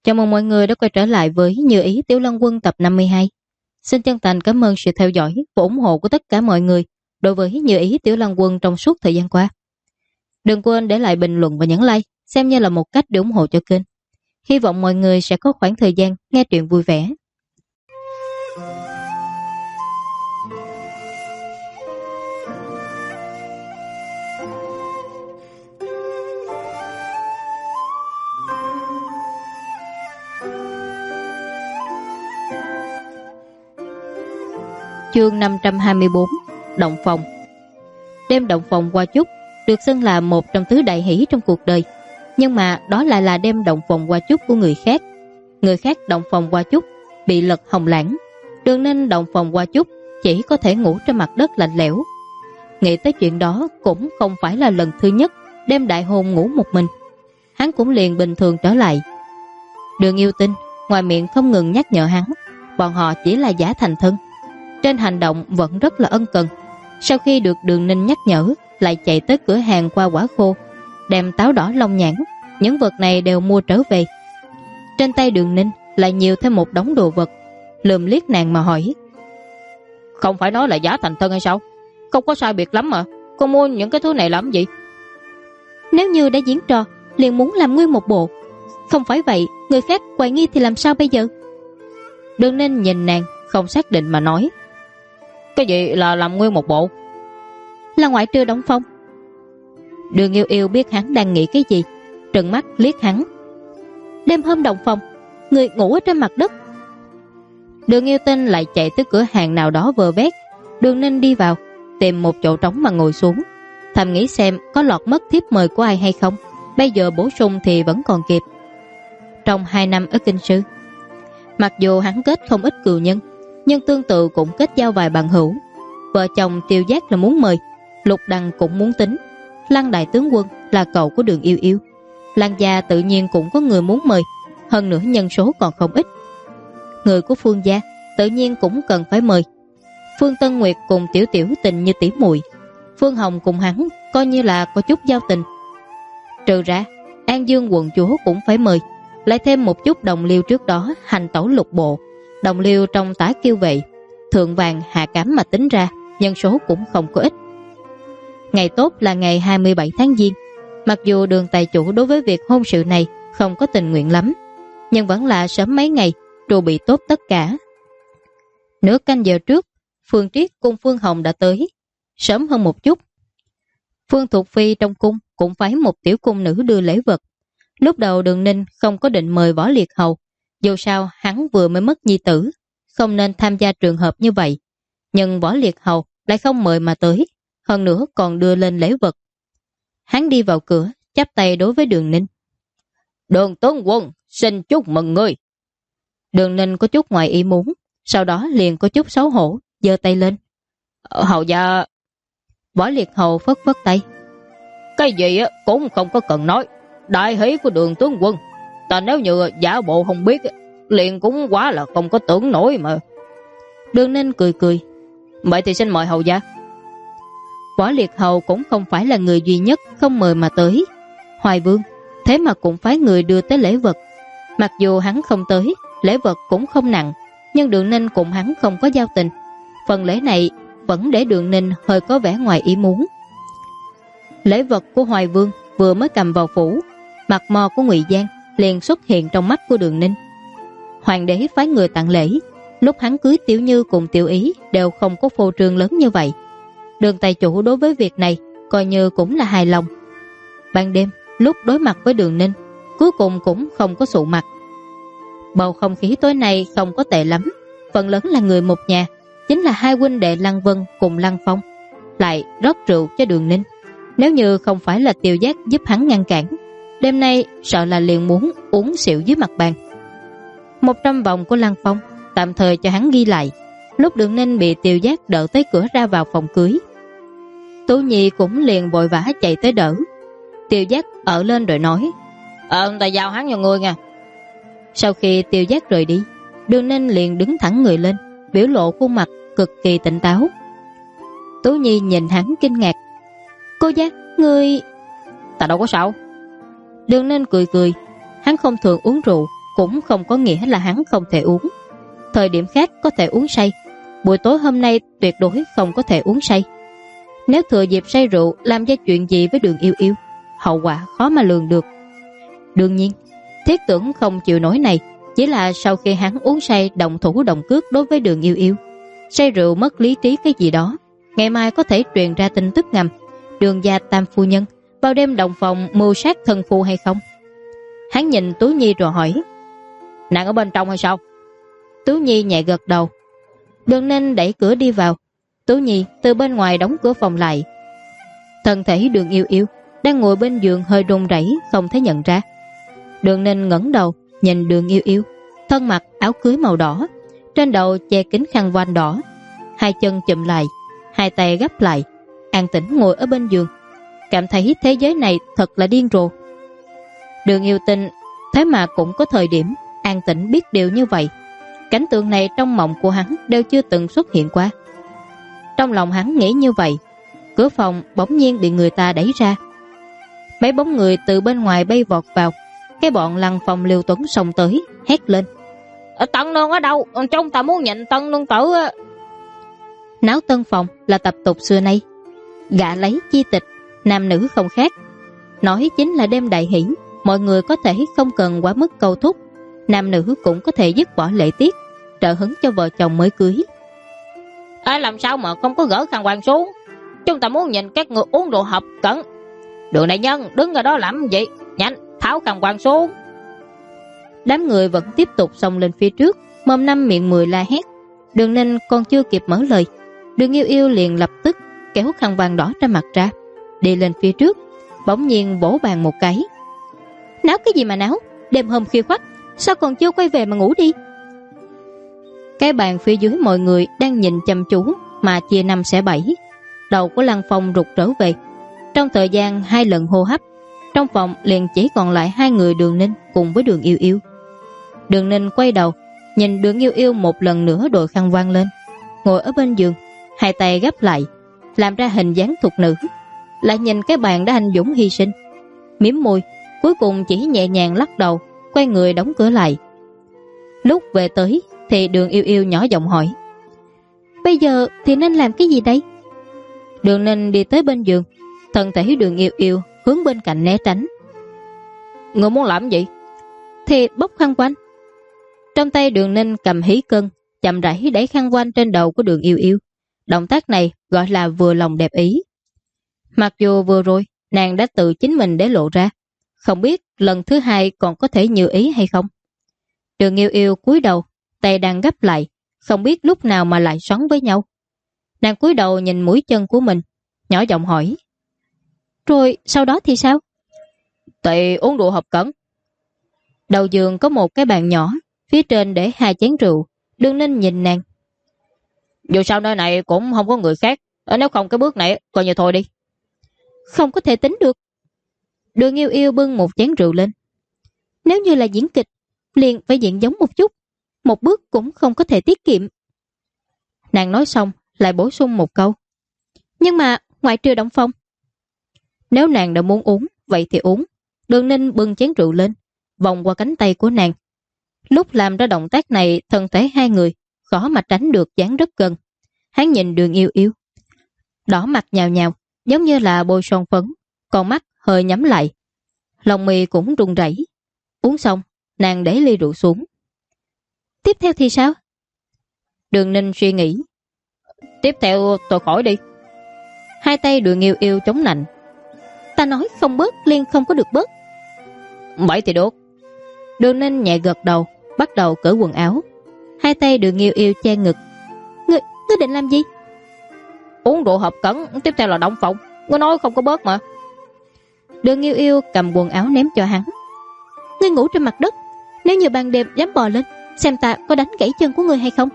Chào mừng mọi người đã quay trở lại với Như Ý Tiểu Lân Quân tập 52. Xin chân thành cảm ơn sự theo dõi và ủng hộ của tất cả mọi người đối với Như Ý Tiểu Lân Quân trong suốt thời gian qua. Đừng quên để lại bình luận và nhấn like, xem như là một cách để ủng hộ cho kênh. Hy vọng mọi người sẽ có khoảng thời gian nghe truyện vui vẻ. Chương 524 Động phòng. Đêm động phòng qua chúc được xưng là một trong tứ đại hỷ trong cuộc đời, nhưng mà đó lại là đêm động phòng qua chúc của người khác. Người khác động phòng qua chúc bị lật hồng lãng, Đường Ninh động phòng qua chúc chỉ có thể ngủ trên mặt đất lạnh lẽo. Nghĩ tới chuyện đó cũng không phải là lần thứ nhất đêm đại hôn ngủ một mình. Hắn cũng liền bình thường trở lại. Đường Yêu Tinh ngoài miệng không ngừng nhắc nhở hắn, bọn họ chỉ là giả thành thân, trên hành động vẫn rất là ân cần. Sau khi được Đường Ninh nhắc nhở, lại chạy tới cửa hàng qua quả khô, đem táo đỏ long nhãn, những vật này đều mua trở về. Trên tay Đường Ninh lại nhiều thêm một đống đồ vật, lườm liếc nàng mà hỏi: Không phải nói là giả thành thân hay sao? Không có sai biệt lắm mà, con mua những cái thứ này làm gì? Nếu như đã diễn trò, liền muốn làm nguyên một bộ. Không phải vậy, người khác hoài nghi thì làm sao bây giờ? Đường Ninh nhìn nàng không xác định mà nói: Cái gì là làm nguyên một bộ? Là ngoại trừ động phòng. Đường Yêu Yêu biết hắn đang nghĩ cái gì, trừng mắt liếc hắn: Đêm hôm động phòng, người ngủ ở trên mặt đất. Đường Yêu Tinh lại chạy tới cửa hàng nào đó vờ vét. Đường Ninh đi vào, tìm một chỗ trống mà ngồi xuống, thầm nghĩ xem có lọt mất thiếp mời của ai hay không. Bây giờ bổ sung thì vẫn còn kịp. Trong 2 năm ở Kinh Sư, mặc dù hắn kết không ít cừu nhân, nhưng tương tự cũng kết giao vài bằng hữu. Vợ chồng Tiêu Giác là muốn mời, Lục Đằng cũng muốn tính, Lăng đại tướng quân là cậu của Đường Yêu Yêu, Lăng gia tự nhiên cũng có người muốn mời, hơn nữa nhân số còn không ít. Người của Phương gia tự nhiên cũng cần phải mời. Phương Tân Nguyệt cùng Tiểu Tiểu tình như tỉ muội, Phương Hồng cùng hắn coi như là có chút giao tình. Trừ ra An Dương quận chúa cũng phải mời, lại thêm một chút đồng liêu trước đó hành tẩu lục bộ, đồng liêu trong Tả Kiêu Vệ, Thượng Vàng, Hạ Cám mà tính ra nhân số cũng không có ít. Ngày tốt là ngày 27 tháng Giêng. Mặc dù Đường tài chủ đối với việc hôn sự này không có tình nguyện lắm, nhưng vẫn là sớm mấy ngày chuẩn bị tốt tất cả. Nửa canh giờ trước, Phương Triết cùng Phương Hồng đã tới, sớm hơn một chút. Phương Thuộc Phi trong cung cũng phái một tiểu cung nữ đưa lễ vật. Lúc đầu Đường Ninh không có định mời Võ Liệt Hầu, dù sao hắn vừa mới mất nhi tử, không nên tham gia trường hợp như vậy. Nhưng Võ Liệt Hầu lại không mời mà tới, hơn nữa còn đưa lên lễ vật. Hắn đi vào cửa, chắp tay đối với Đường Ninh: Đường tướng quân, xin chúc mừng ngươi. Đường Ninh có chút ngoài ý muốn, sau đó liền có chút xấu hổ, giơ tay lên: Hầu gia. Võ Liệt Hầu phất phất tay: Cái gì cũng không có cần nói, đại hỷ của Đường tướng quân, ta nếu như giả bộ không biết liền cũng quá là không có tưởng nổi mà. Đường Ninh cười cười: Vậy thì xin mời hầu gia. Võ Liệt Hầu cũng không phải là người duy nhất không mời mà tới. Hoài Vương thế mà cũng phái người đưa tới lễ vật. Mặc dù hắn không tới, lễ vật cũng không nặng, nhưng Đường Ninh cùng hắn không có giao tình, phần lễ này vẫn để Đường Ninh hơi có vẻ ngoài ý muốn. Lễ vật của Hoài Vương vừa mới cầm vào phủ, mặt mò của Ngụy Giang liền xuất hiện trong mắt của Đường Ninh. Hoàng đế phái người tặng lễ, lúc hắn cưới Tiểu Như cùng Tiểu Ý đều không có phô trương lớn như vậy. Đường tài chủ đối với việc này coi như cũng là hài lòng. Ban đêm lúc đối mặt với Đường Ninh, cuối cùng cũng không có sụ mặt. Bầu không khí tối nay không có tệ lắm, phần lớn là người một nhà, chính là hai huynh đệ Lăng Vân cùng Lăng Phong, lại rót rượu cho Đường Ninh. Nếu như không phải là Tiêu Giác giúp hắn ngăn cản, đêm nay sợ là liền muốn uống xỉu dưới mặt bàn. 100 vòng của Lăng Phong tạm thời cho hắn ghi lại, lúc Đường Ninh bị Tiêu Giác đỡ tới cửa ra vào phòng cưới. Tú Nhi cũng liền vội vã chạy tới đỡ. Tiêu Giác ở lên rồi nói: Ta giao hắn cho ngươi nha. Sau khi Tiêu Giác rời đi, Đường Ninh liền đứng thẳng người lên, biểu lộ khuôn mặt cực kỳ tỉnh táo. Tú Nhi nhìn hắn kinh ngạc: Cô Giác, ngươi... Ta đâu có sao. Đường Ninh cười cười, hắn không thường uống rượu, cũng không có nghĩa là hắn không thể uống. Thời điểm khác có thể uống say, buổi tối hôm nay tuyệt đối không có thể uống say. Nếu thừa dịp say rượu làm ra chuyện gì với Đường Yêu Yêu, hậu quả khó mà lường được. Đương nhiên, Thiết Tưởng không chịu nổi này chỉ là sau khi hắn uống say động thủ động cước đối với Đường Yêu Yêu. Say rượu mất lý trí cái gì đó, ngày mai có thể truyền ra tin tức ngầm Đường gia tam phu nhân vào đêm động phòng mưu sát thân phu hay không. Hắn nhìn Tú Nhi rồi hỏi, nàng ở bên trong hay sao? Tú Nhi nhẹ gật đầu. Đường Ninh đẩy cửa đi vào. Tú Nhi từ bên ngoài đóng cửa phòng lại. Thân thể Đường Yêu Yêu đang ngồi bên giường hơi run rẩy, không thể nhận ra. Đường Ninh ngẩng đầu nhìn Đường Yêu Yêu, thân mặc áo cưới màu đỏ, trên đầu che kính khăn voan đỏ, hai chân chụm lại, hai tay gấp lại, an tĩnh ngồi ở bên giường, cảm thấy thế giới này thật là điên rồ. Đường Yêu Tinh thế mà cũng có thời điểm an tĩnh biết điều như vậy. Cảnh tượng này trong mộng của hắn đều chưa từng xuất hiện qua. Trong lòng hắn nghĩ như vậy, cửa phòng bỗng nhiên bị người ta đẩy ra. Mấy bóng người từ bên ngoài bay vọt vào. Cái bọn Lăng Phong Liêu Tuấn xông tới, hét lên, Tân nương ở đâu? Chúng ta muốn nhận Tân nương tử. Náo tân phòng là tập tục xưa nay, gả lấy chi tịch, nam nữ không khác. Nói chính là đêm đại hỷ, mọi người có thể không cần quá mức câu thúc, nam nữ cũng có thể dứt bỏ lễ tiết, trợ hứng cho vợ chồng mới cưới. Làm sao mà không có gỡ khăn quàng xuống? Chúng ta muốn nhìn các người uống rượu hợp cẩn. Đường đại nhân đứng ở đó làm gì? Nhanh tháo khăn quàng xuống. Đám người vẫn tiếp tục xông lên phía trước, mồm năm miệng mười la hét. Đường Ninh còn chưa kịp mở lời, Đường Yêu Yêu liền lập tức kéo khăn vàng đỏ trên mặt ra, đi lên phía trước, bỗng nhiên vỗ bàn một cái. Náo cái gì mà náo? Đêm hôm khuya khoắt, sao còn chưa quay về mà ngủ đi? Cái bàn phía dưới mọi người đang nhìn chăm chú mà chia năm xẻ bảy. Đầu của Lăng Phong rụt trở về. Trong thời gian 2 lần hô hấp, trong phòng liền chỉ còn lại 2 người Đường Ninh cùng với Đường Yêu Yêu. Đường Ninh quay đầu nhìn Đường Yêu Yêu một lần nữa đội khăn voan lên, ngồi ở bên giường, hai tay gấp lại làm ra hình dáng thục nữ, lại nhìn cái bàn đã anh dũng hy sinh, mím môi, cuối cùng chỉ nhẹ nhàng lắc đầu, quay người đóng cửa lại. Lúc về tới thì Đường Yêu Yêu nhỏ giọng hỏi, bây giờ thì nên làm cái gì đây? Đường Ninh đi tới bên giường, thân thể Đường Yêu Yêu hướng bên cạnh né tránh. Người muốn làm gì? Thì bốc khăn quanh. Trong tay Đường Ninh cầm hí cân, chậm rãi đẩy khăn quanh trên đầu của Đường Yêu Yêu. Động tác này gọi là vừa lòng đẹp ý. Mặc dù vừa rồi nàng đã tự chính mình để lộ ra, không biết lần thứ hai còn có thể như ý hay không. Đường Yêu Yêu cúi đầu, tay đang gấp lại, không biết lúc nào mà lại xoắn với nhau. Nàng cúi đầu nhìn mũi chân của mình, nhỏ giọng hỏi, rồi sau đó thì sao? Thì uống rượu hợp cẩn. Đầu giường có một cái bàn nhỏ, phía trên để 2 chén rượu. Đường Ninh nhìn nàng, dù sao nơi này cũng không có người khác, nếu không cái bước này coi như thôi đi. Không có thể tính được. Đường Yêu Yêu bưng một chén rượu lên. Nếu như là diễn kịch, liền phải diễn giống một chút, một bước cũng không có thể tiết kiệm. Nàng nói xong lại bổ sung một câu, nhưng mà ngoại trừ Động Phong. Nếu nàng đã muốn uống, vậy thì uống. Đường Ninh bưng chén rượu lên, vòng qua cánh tay của nàng. Lúc làm ra động tác này, thân thể 2 người khó mà tránh được dán rất gần. Hắn nhìn Đường Yêu Yêu, đỏ mặt nhào nhào, giống như là bôi son phấn, con mắt hơi nhắm lại, lòng mì cũng run rẩy. Uống xong, nàng để ly rượu xuống. Tiếp theo thì sao? Đường Ninh suy nghĩ. Tiếp theo tôi khỏi đi. Hai tay Đường Yêu Yêu chống nạnh. Ta nói không bớt liền không có được bớt. Vậy thì được. Đường Ninh nhẹ gật đầu, bắt đầu cởi quần áo. Hai tay Đường Yêu Yêu che ngực. Ngươi định làm gì? Uống rượu hợp cẩn, tiếp theo là động phòng. Ngươi nói không có bớt mà. Đường Yêu Yêu cầm quần áo ném cho hắn. Ngươi ngủ trên mặt đất, nếu như ban đêm dám bò lên, xem ta có đánh gãy chân của ngươi hay không.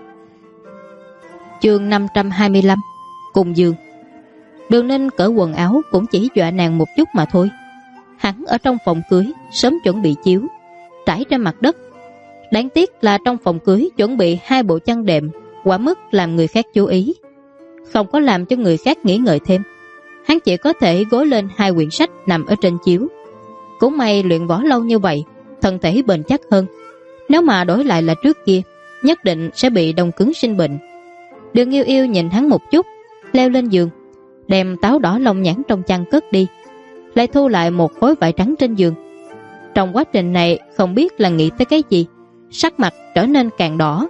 Chương 525, cùng giường. Đường Ninh cởi quần áo cũng chỉ dọa nàng một chút mà thôi. Hắn ở trong phòng cưới sớm chuẩn bị chiếu trải trên mặt đất. Đáng tiếc là trong phòng cưới chuẩn bị 2 bộ chăn đệm, quá mức làm người khác chú ý, không có làm cho người khác nghĩ ngợi thêm. Hắn chỉ có thể gối lên 2 quyển sách nằm ở trên chiếu. Cũng may luyện võ lâu như vậy, thân thể bền chắc hơn. Nếu mà đổi lại là trước kia, nhất định sẽ bị đông cứng sinh bệnh. Đường Yêu Yêu nhìn hắn một chút, leo lên giường, đem táo đỏ lông nhãn trong chăn cất đi, lại thu lại một khối vải trắng trên giường. Trong quá trình này không biết là nghĩ tới cái gì, sắc mặt trở nên càng đỏ.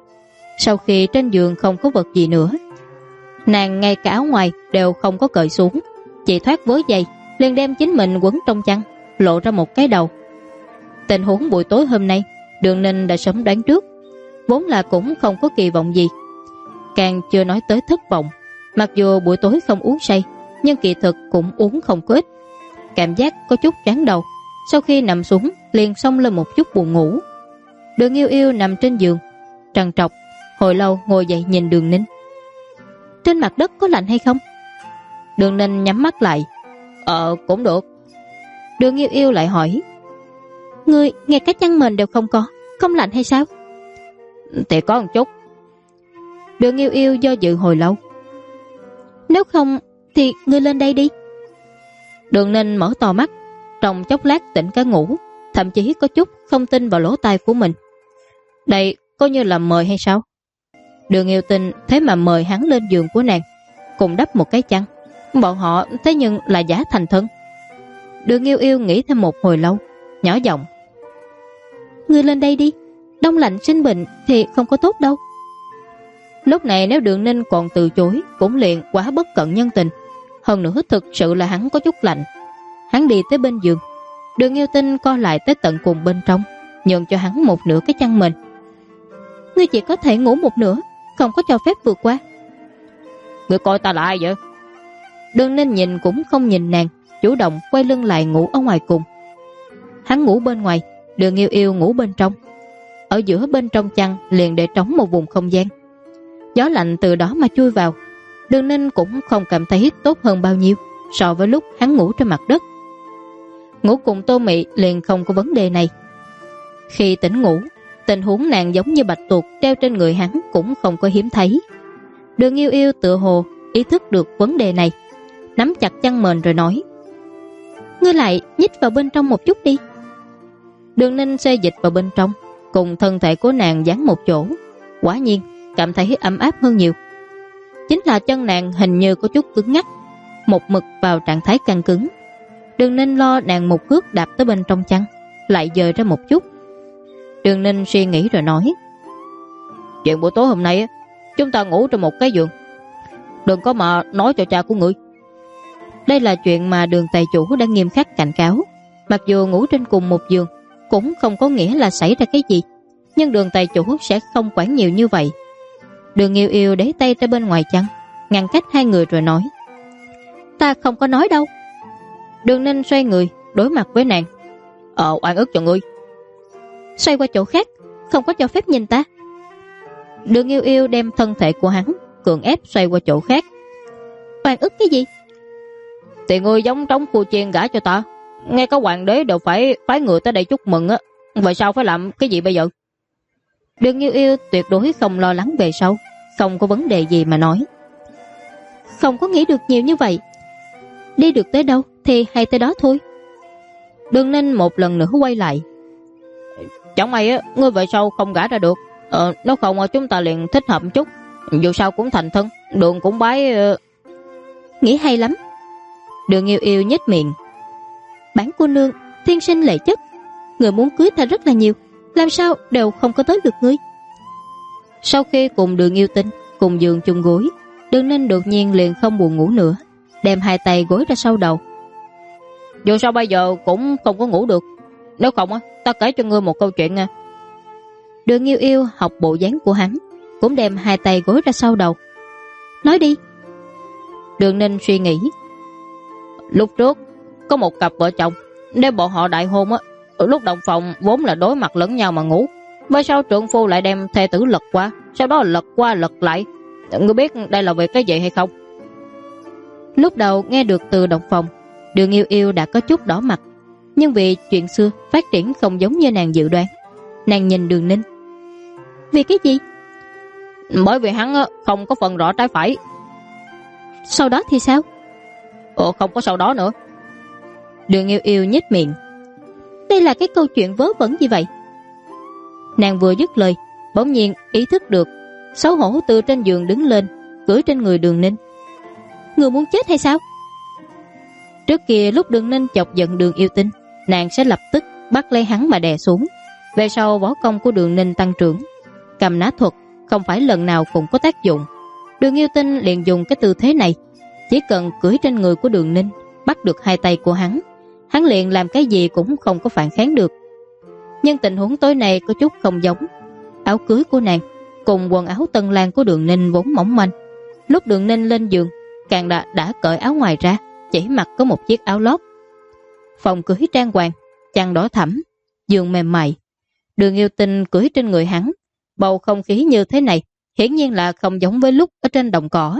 Sau khi trên giường không có vật gì nữa, nàng ngay cả áo ngoài đều không có cởi xuống, chỉ thoát vớ giày, liền đem chính mình quấn trong chăn, lộ ra một cái đầu. Tình huống buổi tối hôm nay, Đường Ninh đã sớm đoán trước, vốn là cũng không có kỳ vọng gì, càng chưa nói tới thất vọng. Mặc dù buổi tối không uống say, nhưng kỳ thực cũng uống không có ít, cảm giác có chút chán đầu. Sau khi nằm xuống, liền xông lên một chút buồn ngủ. Đường Yêu Yêu nằm trên giường, trằn trọc, hồi lâu ngồi dậy nhìn Đường Ninh. Trên mặt đất có lạnh hay không? Đường Ninh nhắm mắt lại. Cũng được. Đường Yêu Yêu lại hỏi, ngươi ngay cái chăn mền đều không có, không lạnh hay sao? Thì có một chút. Đường Yêu Yêu do dự hồi lâu. Nếu không thì ngươi lên đây đi. Đường Ninh mở to mắt, trong chốc lát tỉnh cả ngủ, thậm chí có chút không tin vào lỗ tai của mình. Đây coi như là mời hay sao? Đường Yêu Tinh thế mà mời hắn lên giường của nàng, cùng đắp một cái chăn. Bọn họ thế nhưng là giả thành thân. Đường Yêu Yêu nghĩ thêm một hồi lâu, nhỏ giọng, ngươi lên đây đi, đông lạnh sinh bệnh thì không có tốt đâu. Lúc này nếu Đường Ninh còn từ chối, cũng liền quá bất cận nhân tình. Hơn nữa thực sự là hắn có chút lạnh. Hắn đi tới bên giường, Đường Yêu Tinh co lại tới tận cùng bên trong, nhường cho hắn một nửa cái chăn mền. Ngươi chỉ có thể ngủ một nửa, không có cho phép vượt qua. Ngươi coi ta là ai vậy? Đường Ninh nhìn cũng không nhìn nàng, chủ động quay lưng lại ngủ ở ngoài cùng. Hắn ngủ bên ngoài, Đường Yêu Yêu ngủ bên trong. Ở giữa bên trong chăn liền để trống một vùng không gian. Gió lạnh từ đó mà chui vào. Đường Ninh cũng không cảm thấy tốt hơn bao nhiêu so với lúc hắn ngủ trên mặt đất. Ngủ cùng Tô Mị liền không có vấn đề này. Khi tỉnh ngủ, tình huống nàng giống như bạch tuộc treo trên người hắn cũng không có hiếm thấy. Đường Yêu Yêu tựa hồ ý thức được vấn đề này, nắm chặt chăn mền rồi nói, ngươi lại nhích vào bên trong một chút đi. Đường Ninh xê dịch vào bên trong, cùng thân thể của nàng dán một chỗ, quả nhiên cảm thấy ấm áp hơn nhiều. Chính là chân nàng hình như có chút cứng ngắc, một mực vào trạng thái căng cứng. Đường Ninh lo nàng một cước đạp tới bên trong chăn, lại dời ra một chút. Đường Ninh suy nghĩ rồi nói, chuyện buổi tối hôm nay chúng ta ngủ trong một cái giường, đừng có mà nói cho cha của ngươi. Đây là chuyện mà Đường tài chủ đã nghiêm khắc cảnh cáo. Mặc dù ngủ trên cùng một giường cũng không có nghĩa là xảy ra cái gì, nhưng Đường tài chủ sẽ không quản nhiều như vậy. Đường Yêu Yêu để tay ra bên ngoài chăn, ngăn cách hai người rồi nói, ta không có nói đâu. Đường Ninh xoay người đối mặt với nàng, oan ức cho ngươi. Xoay qua chỗ khác, không có cho phép nhìn ta. Đường Yêu Yêu đem thân thể của hắn cưỡng ép xoay qua chỗ khác. Oan ức cái gì? Thì ngươi giống trống phu chiên gả cho ta, ngay cả hoàng đế đều phải phái người tới đây chúc mừng á, vậy sao phải làm cái gì bây giờ? Đường Yêu Yêu tuyệt đối không lo lắng về sau, không có vấn đề gì mà nói, không có nghĩ được nhiều như vậy. Đi được tới đâu thì hay tới đó thôi. Đường Ninh một lần nữa quay lại, chẳng may á, ngươi vậy sao không gả ra được? Nếu không chúng ta liền thích hợp một chút, dù sao cũng thành thân, Đường cũng bái. Nghĩ hay lắm. Đường Yêu Yêu nhếch miệng, bản cô nương thiên sinh lệ chất, người muốn cưới ta rất là nhiều, làm sao đều không có tới được ngươi. Sau khi cùng Đường Yêu Tinh cùng giường chung gối, Đường Ninh đột nhiên liền không buồn ngủ nữa, đem hai tay gối ra sau đầu. Dù sao bây giờ cũng không có ngủ được, nếu không ta kể cho ngươi một câu chuyện nha. Đường Yêu Yêu học bộ dáng của hắn, cũng đem hai tay gối ra sau đầu. Nói đi. Đường Ninh suy nghĩ, lúc trước có một cặp vợ chồng, nếu bọn họ đại hôn lúc động phòng vốn là đối mặt lẫn nhau mà ngủ, bởi sao trượng phu lại đem thê tử lật qua, sau đó lật qua lật lại? Ngươi biết đây là về cái gì hay không? Lúc đầu nghe được từ động phòng, Đường Yêu Yêu đã có chút đỏ mặt, nhưng vì chuyện xưa phát triển không giống như nàng dự đoán, nàng nhìn Đường Ninh. Vì cái gì? Bởi vì hắn không có phần rõ trái phải. Sau đó thì sao? Không có sau đó nữa. Đường Yêu Yêu nhếch miệng, đây là cái câu chuyện vớ vẩn gì vậy? Nàng vừa dứt lời, bỗng nhiên ý thức được, xấu hổ từ trên giường đứng lên, cưỡi trên người Đường Ninh. Người muốn chết hay sao? Trước kia lúc Đường Ninh chọc giận Đường Yêu Tinh, nàng sẽ lập tức bắt lấy hắn mà đè xuống. Về sau võ công của Đường Ninh tăng trưởng, cầm nã thuật không phải lần nào cũng có tác dụng. Đường Yêu Tinh liền dùng cái tư thế này, chỉ cần cưỡi trên người của Đường Ninh, bắt được hai tay của hắn liền làm cái gì cũng không có phản kháng được. Nhưng tình huống tối nay có chút không giống. Áo cưới của nàng cùng quần áo tân lang của Đường Ninh vốn mỏng manh. Lúc Đường Ninh lên giường, càng đã cởi áo ngoài ra, chỉ mặc có một chiếc áo lót. Phòng cưới trang hoàng, chăn đỏ thẫm, giường mềm mại. Đường Yêu Tinh cưỡi trên người hắn, bầu không khí như thế này hiển nhiên là không giống với lúc ở trên đồng cỏ.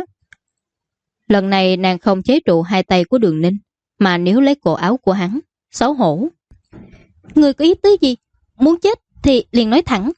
Lần này nàng không chế trụ hai tay của Đường Ninh, mà níu lấy cổ áo của hắn, xấu hổ. Người có ý tứ gì? Muốn chết thì liền nói thẳng.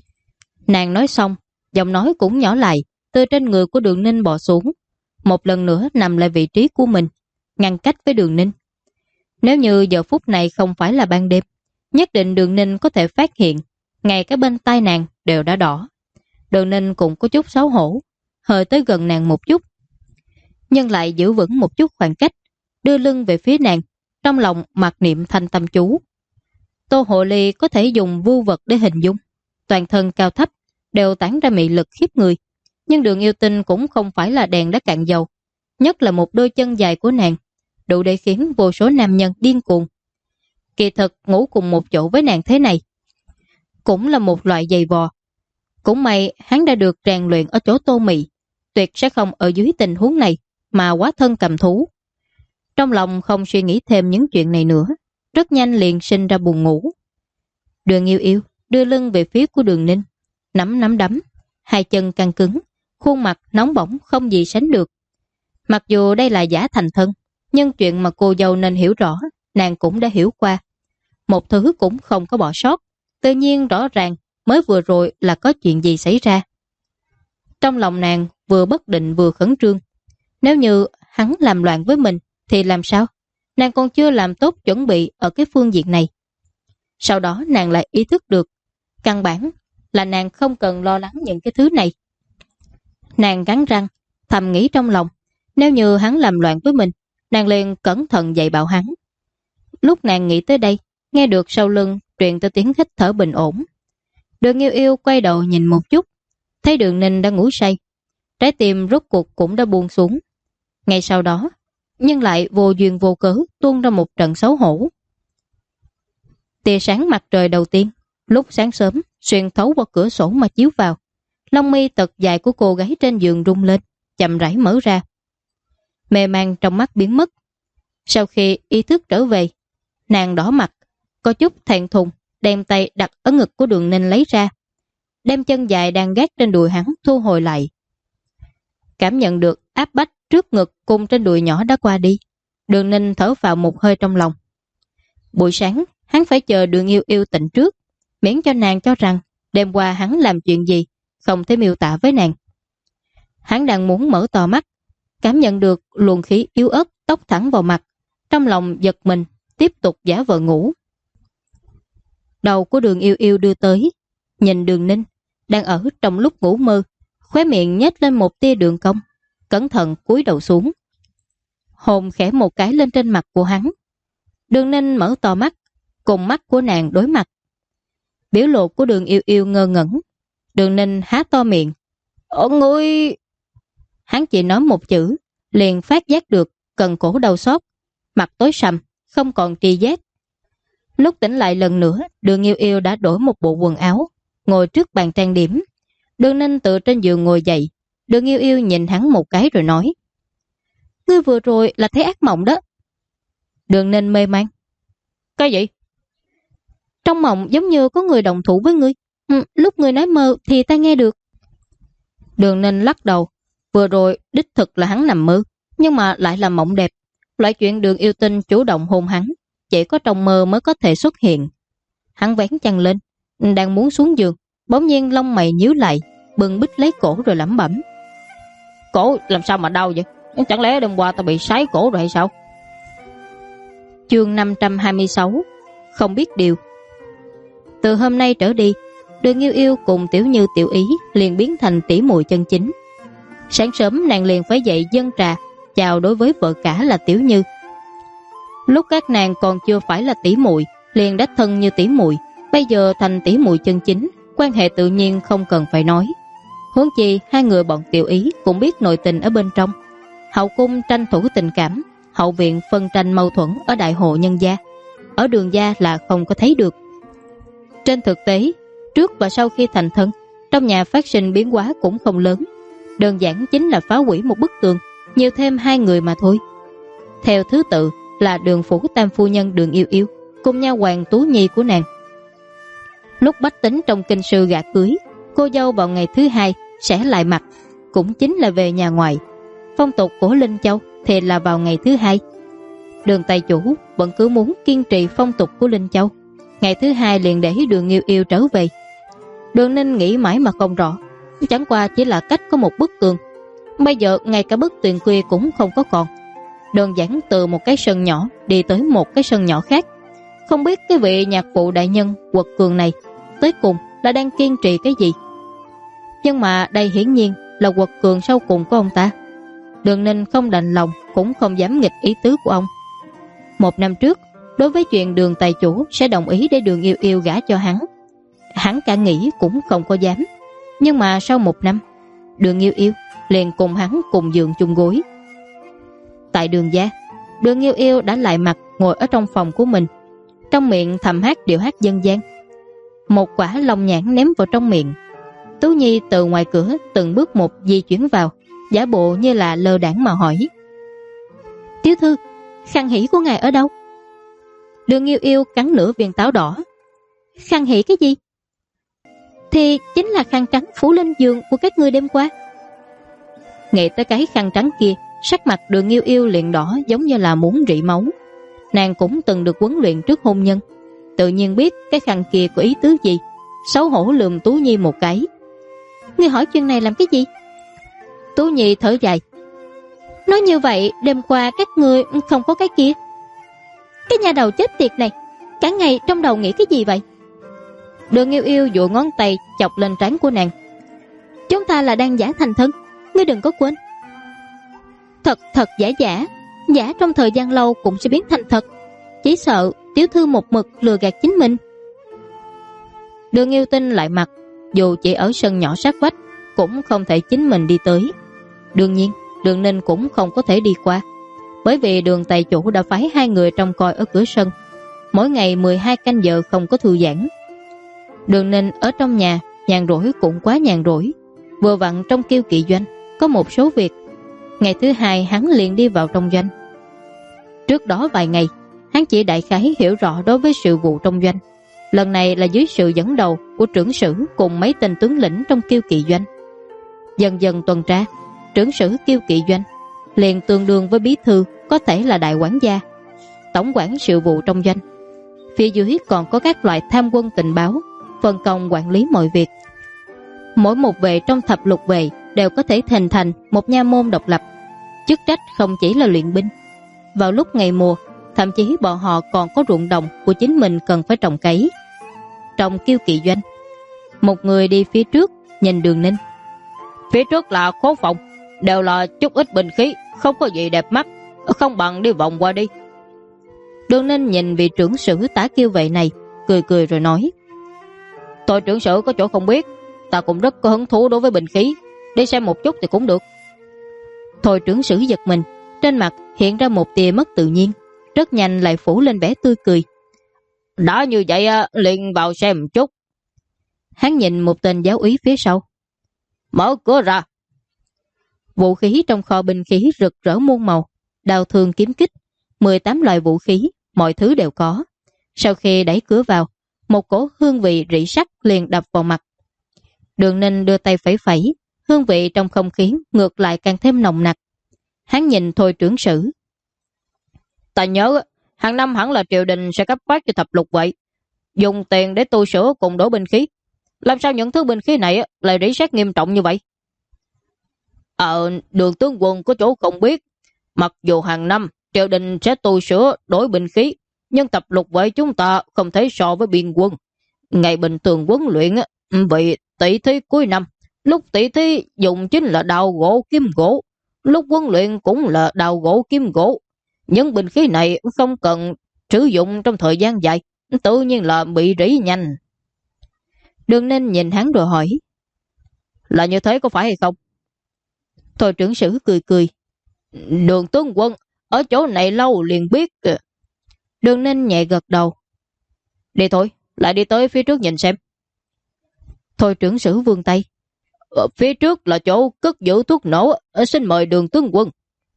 Nàng nói xong, giọng nói cũng nhỏ lại, từ trên người của Đường Ninh bò xuống, một lần nữa nằm lại vị trí của mình, ngăn cách với Đường Ninh. Nếu như giờ phút này không phải là ban đêm, nhất định Đường Ninh có thể phát hiện, ngay cái bên tai nàng đều đã đỏ. Đường Ninh cũng có chút xấu hổ, hơi tới gần nàng một chút, nhưng lại giữ vững một chút khoảng cách, đưa lưng về phía nàng, trong lòng mặc niệm thanh tâm chú. Tô Hộ Ly có thể dùng vu vật để hình dung, toàn thân cao thấp đều tản ra mị lực khiếp người, nhưng Đường Yêu Tinh cũng không phải là đèn đã cạn dầu, nhất là một đôi chân dài của nàng đủ để khiến vô số nam nhân điên cuồng. Kỳ thực ngủ cùng một chỗ với nàng thế này cũng là một loại giày vò. Cũng may hắn đã được rèn luyện ở chỗ Tô Mị, tuyệt sẽ không ở dưới tình huống này mà quá thân cầm thú. Trong lòng không suy nghĩ thêm những chuyện này nữa, rất nhanh liền sinh ra buồn ngủ. Đường Yêu Yêu đưa lưng về phía của Đường Ninh, nắm đấm, hai chân căng cứng, khuôn mặt nóng bỏng không gì sánh được. Mặc dù đây là giả thành thân, nhưng chuyện mà cô dâu nên hiểu rõ, nàng cũng đã hiểu qua. Một thứ cũng không có bỏ sót, tự nhiên rõ ràng mới vừa rồi là có chuyện gì xảy ra. Trong lòng nàng vừa bất định vừa khẩn trương. Nếu như hắn làm loạn với mình thì làm sao? Nàng còn chưa làm tốt chuẩn bị ở cái phương diện này. Sau đó nàng lại ý thức được, căn bản là nàng không cần lo lắng những cái thứ này. Nàng cắn răng, thầm nghĩ trong lòng, nếu như hắn làm loạn với mình, nàng liền cẩn thận dạy bảo hắn. Lúc nàng nghĩ tới đây, nghe được sau lưng truyền tới tiếng hít thở bình ổn. Đường Yêu Yêu quay đầu nhìn một chút, thấy Đường Ninh đang ngủ say, trái tim rốt cuộc cũng đã buông xuống. Ngay sau đó, nhưng lại vô duyên vô cớ tuôn ra một trận xấu hổ. Tia sáng mặt trời đầu tiên, lúc sáng sớm, xuyên thấu qua cửa sổ mà chiếu vào. Lông mi tật dài của cô gái trên giường rung lên, chậm rãi mở ra. Mê man trong mắt biến mất. Sau khi ý thức trở về, nàng đỏ mặt, có chút thẹn thùng, đem tay đặt ở ngực của Đường Ninh lấy ra, đem chân dài đang gác trên đùi hắn thu hồi lại. Cảm nhận được áp bách trước ngực cùng trên đùi nhỏ đã qua đi, Đường Ninh thở vào một hơi trong lòng. Buổi sáng, hắn phải chờ Đường Yêu Yêu tỉnh trước, miễn cho nàng cho rằng đêm qua hắn làm chuyện gì, không thể miêu tả với nàng. Hắn đang muốn mở to mắt, cảm nhận được luồng khí yếu ớt tốc thẳng vào mặt, trong lòng giật mình, tiếp tục giả vờ ngủ. Đầu của Đường Yêu Yêu đưa tới, nhìn Đường Ninh đang ở trong lúc ngủ mơ, khóe miệng nhếch lên một tia đường cong, cẩn thận cúi đầu xuống, hôn khẽ một cái lên trên mặt của hắn. Đường Ninh mở to mắt, cùng mắt của nàng đối mặt. Biểu lộ của Đường Yêu Yêu ngơ ngẩn. Đường Ninh há to miệng. Ngươi... Hắn chỉ nói một chữ, liền phát giác được cần cổ đau xót, mặt tối sầm, không còn tri giác. Lúc tỉnh lại lần nữa, Đường Yêu Yêu đã đổi một bộ quần áo, ngồi trước bàn trang điểm. Đường Ninh tự trên giường ngồi dậy. Đường Yêu Yêu nhìn hắn một cái rồi nói: Ngươi vừa rồi là thấy ác mộng đó. Đường Ninh mê man: Cái gì? Trong mộng giống như có người đồng thủ với ngươi. Lúc ngươi nói mơ thì ta nghe được. Đường Ninh lắc đầu. Vừa rồi đích thực là hắn nằm mơ, nhưng mà lại là mộng đẹp. Loại chuyện Đường Yêu Tinh chủ động hôn hắn chỉ có trong mơ mới có thể xuất hiện. Hắn vén chăn lên, đang muốn xuống giường, bỗng nhiên lông mày nhíu lại, bưng bít lấy cổ rồi lẩm bẩm: Cổ làm sao mà đau vậy? Chẳng lẽ đêm qua ta bị sái cổ rồi hay sao? Chương 526. Không biết điều. Từ hôm nay trở đi, Đường Yêu Yêu cùng Tiểu Như Tiểu Ý liền biến thành tỷ muội chân chính. Sáng sớm nàng liền phải dậy dâng trà chào đối với vợ cả là Tiểu Như. Lúc các nàng còn chưa phải là tỷ muội liền đích thân như tỷ muội, bây giờ thành tỷ muội chân chính, quan hệ tự nhiên không cần phải nói. Huống chi hai người bọn Tiểu Ý cũng biết nội tình ở bên trong. Hậu cung tranh thủ tình cảm, hậu viện phân tranh mâu thuẫn ở đại hộ nhân gia, ở Đường gia là không có thấy được. Trên thực tế, trước và sau khi thành thân, trong nhà phát sinh biến hóa cũng không lớn, đơn giản chính là phá hủy một bức tường, nhiều thêm hai người mà thôi. Theo thứ tự là Đường phủ tam phu nhân Đường Yêu Yêu cùng nha hoàn Tú Nhi của nàng. Lúc bách tính trong kinh sư gả cưới, cô dâu vào ngày thứ hai sẽ lại mặt, cũng chính là về nhà ngoài. Phong tục của Linh Châu thì là vào ngày thứ hai. Đường tài chủ vẫn cứ muốn kiên trì phong tục của Linh Châu, ngày thứ hai liền để Đường Yêu Yêu trở về. Đường Ninh nghĩ mãi mà không rõ, chẳng qua chỉ là cách có một bức tường, bây giờ ngay cả bức tường kia cũng không có còn. Đơn giản từ một cái sân nhỏ đi tới một cái sân nhỏ khác. Không biết cái vị nhạc phụ đại nhân quật cường này tới cùng là đang kiên trì cái gì. Nhưng mà đây hiển nhiên là quật cường sau cùng của ông ta. Đường Ninh không đành lòng cũng không dám nghịch ý tứ của ông. Một năm trước, đối với chuyện Đường tài chủ sẽ đồng ý để Đường Yêu Yêu gả cho hắn cả nghĩ cũng không có dám. Nhưng mà sau một năm, Đường Yêu Yêu liền cùng hắn cùng giường chung gối. Tại Đường gia, Đường Yêu Yêu đã lại mặt ngồi ở trong phòng của mình, trong miệng thầm hát điệu hát dân gian. Một quả long nhãn ném vào trong miệng. Tú Nhi từ ngoài cửa từng bước một di chuyển vào, giả bộ như là lơ đãng mà hỏi: "Tiểu thư, khăn hỷ của ngài ở đâu?" Đường Yêu Yêu cắn nửa viên táo đỏ. "Khăn hỷ cái gì?" "Thì chính là khăn trắng phủ lên giường của các ngươi đêm qua." Nghĩ tới cái khăn trắng kia, sắc mặt Đường Yêu Yêu liền đỏ giống như là muốn rỉ máu. Nàng cũng từng được huấn luyện trước hôn nhân, tự nhiên biết cái khăn kia có ý tứ gì. Xấu hổ lườm Tú Nhi một cái. "Ngươi hỏi chuyện này làm cái gì?" Tú Nhi thở dài. "Nói như vậy đêm qua các ngươi không có cái kia." "Cái nhà đầu chết tiệt này, cả ngày trong đầu nghĩ cái gì vậy?" Đường Yêu Yêu dụi ngón tay chọc lên trán của nàng. "Chúng ta là đang giả thành thân, ngươi đừng có quên." Thật giả trong thời gian lâu cũng sẽ biến thành thật. Chỉ sợ tiểu thư một mực lừa gạt chính mình." Đường Yêu Tinh lại mặt, dù chỉ ở sân nhỏ sát vách cũng không thể chính mình đi tới. Đương nhiên Đường Ninh cũng không có thể đi qua, bởi vì Đường tài chủ đã phái hai người trông coi ở cửa sân, mỗi ngày 12 canh giờ không có thư giãn. Đường Ninh ở trong nhà nhàn rỗi cũng quá nhàn rỗi. Vừa vặn trong Kiêu Kỵ doanh có một số việc, ngày thứ hai hắn liền đi vào trong doanh. Trước đó vài ngày hắn chỉ đại khái hiểu rõ đối với sự vụ trong doanh, lần này là dưới sự dẫn đầu của trưởng sử cùng mấy tên tướng lĩnh trong Kiêu Kỵ doanh. Dần dần tuần tra, trưởng sử Kiêu Kỵ doanh liền tương đương với bí thư, có thể là đại quản gia, tổng quản sự vụ trong doanh. Phía dưới còn có các loại tham quân tình báo, phân công quản lý mọi việc. Mỗi một vệ trong thập lục vệ đều có thể hình thành một nha môn độc lập, chức trách không chỉ là luyện binh. Vào lúc ngày mùa, thậm chí bọn họ còn có ruộng đồng của chính mình cần phải trồng cấy. Trong Kiêu Kỵ doanh, một người đi phía trước nhìn Đường Ninh. "Phía trước là khố phòng, đều là chút ít binh khí, không có gì đẹp mắt, không bằng đi vòng qua đi." Đường Ninh nhìn vị trưởng sử Tả Kiêu vệ này, cười cười rồi nói: "Tôi trưởng sử có chỗ không biết, ta cũng rất có hứng thú đối với binh khí, đi xem một chút thì cũng được." Thôi trưởng sử giật mình, trên mặt hiện ra một tia mất tự nhiên, rất nhanh lại phủ lên vẻ tươi cười. "Đã như vậy liền vào xem một chút." Hắn nhìn một tên giáo úy phía sau. "Mở cửa ra." Vũ khí trong kho binh khí rực rỡ muôn màu, đao thương kiếm kích, 18 loại vũ khí, mọi thứ đều có. Sau khi đẩy cửa vào, một cổ hương vị rỉ sắt liền đập vào mặt. Đường Ninh đưa tay phẩy phẩy, hương vị trong không khí ngược lại càng thêm nồng nặc. Hắn nhìn Thôi trưởng sử. "Ta nhớ hàng năm hẳn là triều đình sẽ cấp phát cho thập lục vậy, dùng tiền để tu sửa cùng đổi binh khí. Làm sao những thứ binh khí này lại rỉ sét nghiêm trọng như vậy?" Đường tướng quân có chỗ không biết, mặc dù hàng năm triều đình sẽ tu sửa đổi binh khí, nhưng tập lục vệ chúng ta không thể so với biên quân. Ngày bình thường huấn luyện Vì tỷ thí cuối năm, lúc tỷ thí dùng chính là đào gỗ kim gỗ, lúc huấn luyện cũng là đào gỗ kim gỗ. Những binh khí này không cần sử dụng trong thời gian dài, tự nhiên là bị rỉ nhanh. Đường Ninh nhìn hắn rồi hỏi, là như thế có phải hay không? Thôi trưởng sử cười cười, Đường tướng quân ở chỗ này lâu liền biết. Đường Ninh nhẹ gật đầu. Đi thôi, lại đi tới phía trước nhìn xem. Thôi trưởng sử vươn tay. Ở phía trước là chỗ cất giữ thuốc nổ, xin mời đường tướng quân.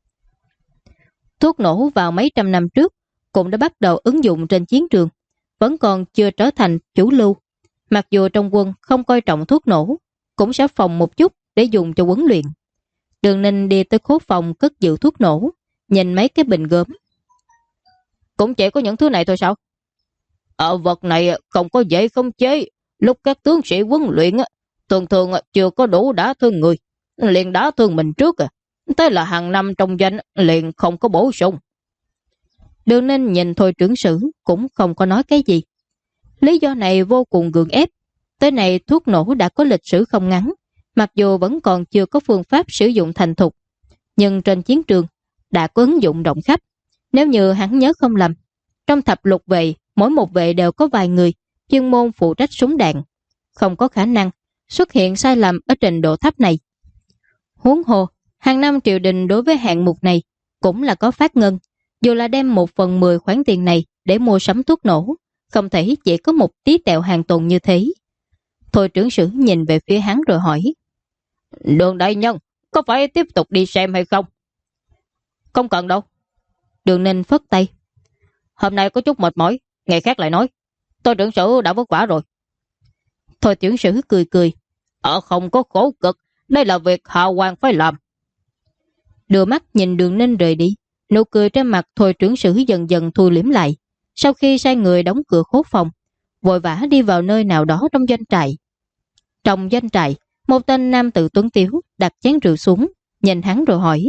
Thuốc nổ vào mấy trăm năm trước cũng đã bắt đầu ứng dụng trên chiến trường, vẫn còn chưa trở thành chủ lưu. Mặc dù trong quân không coi trọng thuốc nổ, cũng sẽ phòng một chút để dùng cho huấn luyện. Đường Ninh đi tới khố phòng cất giữ thuốc nổ, nhìn mấy cái bình gốm. Cũng chỉ có những thứ này thôi sao? Ở vật này không có dễ không chế. Lúc các tướng sĩ huấn luyện thường thường chưa có đủ đả thương người, liền đả thương mình trước. Thế là hàng năm trong danh liền không có bổ sung. Đường Ninh nhìn Thôi trưởng sử cũng không có nói cái gì. Lý do này vô cùng gượng ép. Tới này thuốc nổ đã có lịch sử không ngắn, mặc dù vẫn còn chưa có phương pháp sử dụng thành thục, nhưng trên chiến trường đã có ứng dụng rộng khắp. Nếu như hắn nhớ không lầm, trong thập lục vệ, mỗi một vệ đều có vài người chuyên môn phụ trách súng đạn, không có khả năng xuất hiện sai lầm ở trình độ thấp này. Huống hồ, hàng năm triều đình đối với hạng mục này cũng là có phát ngân, dù là đem 1/10 khoản tiền này để mua sắm thuốc nổ, không thể chỉ có một tí tẹo hàng tồn như thế. Thôi trưởng sử nhìn về phía hắn rồi hỏi, Đường đại nhân, có phải tiếp tục đi xem hay không? Không cần đâu. Đường Ninh phất tay. Hôm nay có chút mệt mỏi, ngày khác lại nói. Tôi trưởng sử đã vất vả rồi. Thôi trưởng sử cười cười, không có khổ cực, đây là việc hạ quan phải làm. Đưa mắt nhìn Đường Ninh rời đi, nụ cười trên mặt Thôi trưởng sử dần dần thu liễm lại. Sau khi sai người đóng cửa khố phòng, vội vã đi vào nơi nào đó trong doanh trại. Trong doanh trại, một tên nam tử tuấn tiếu đặt chén rượu xuống, nhìn hắn rồi hỏi,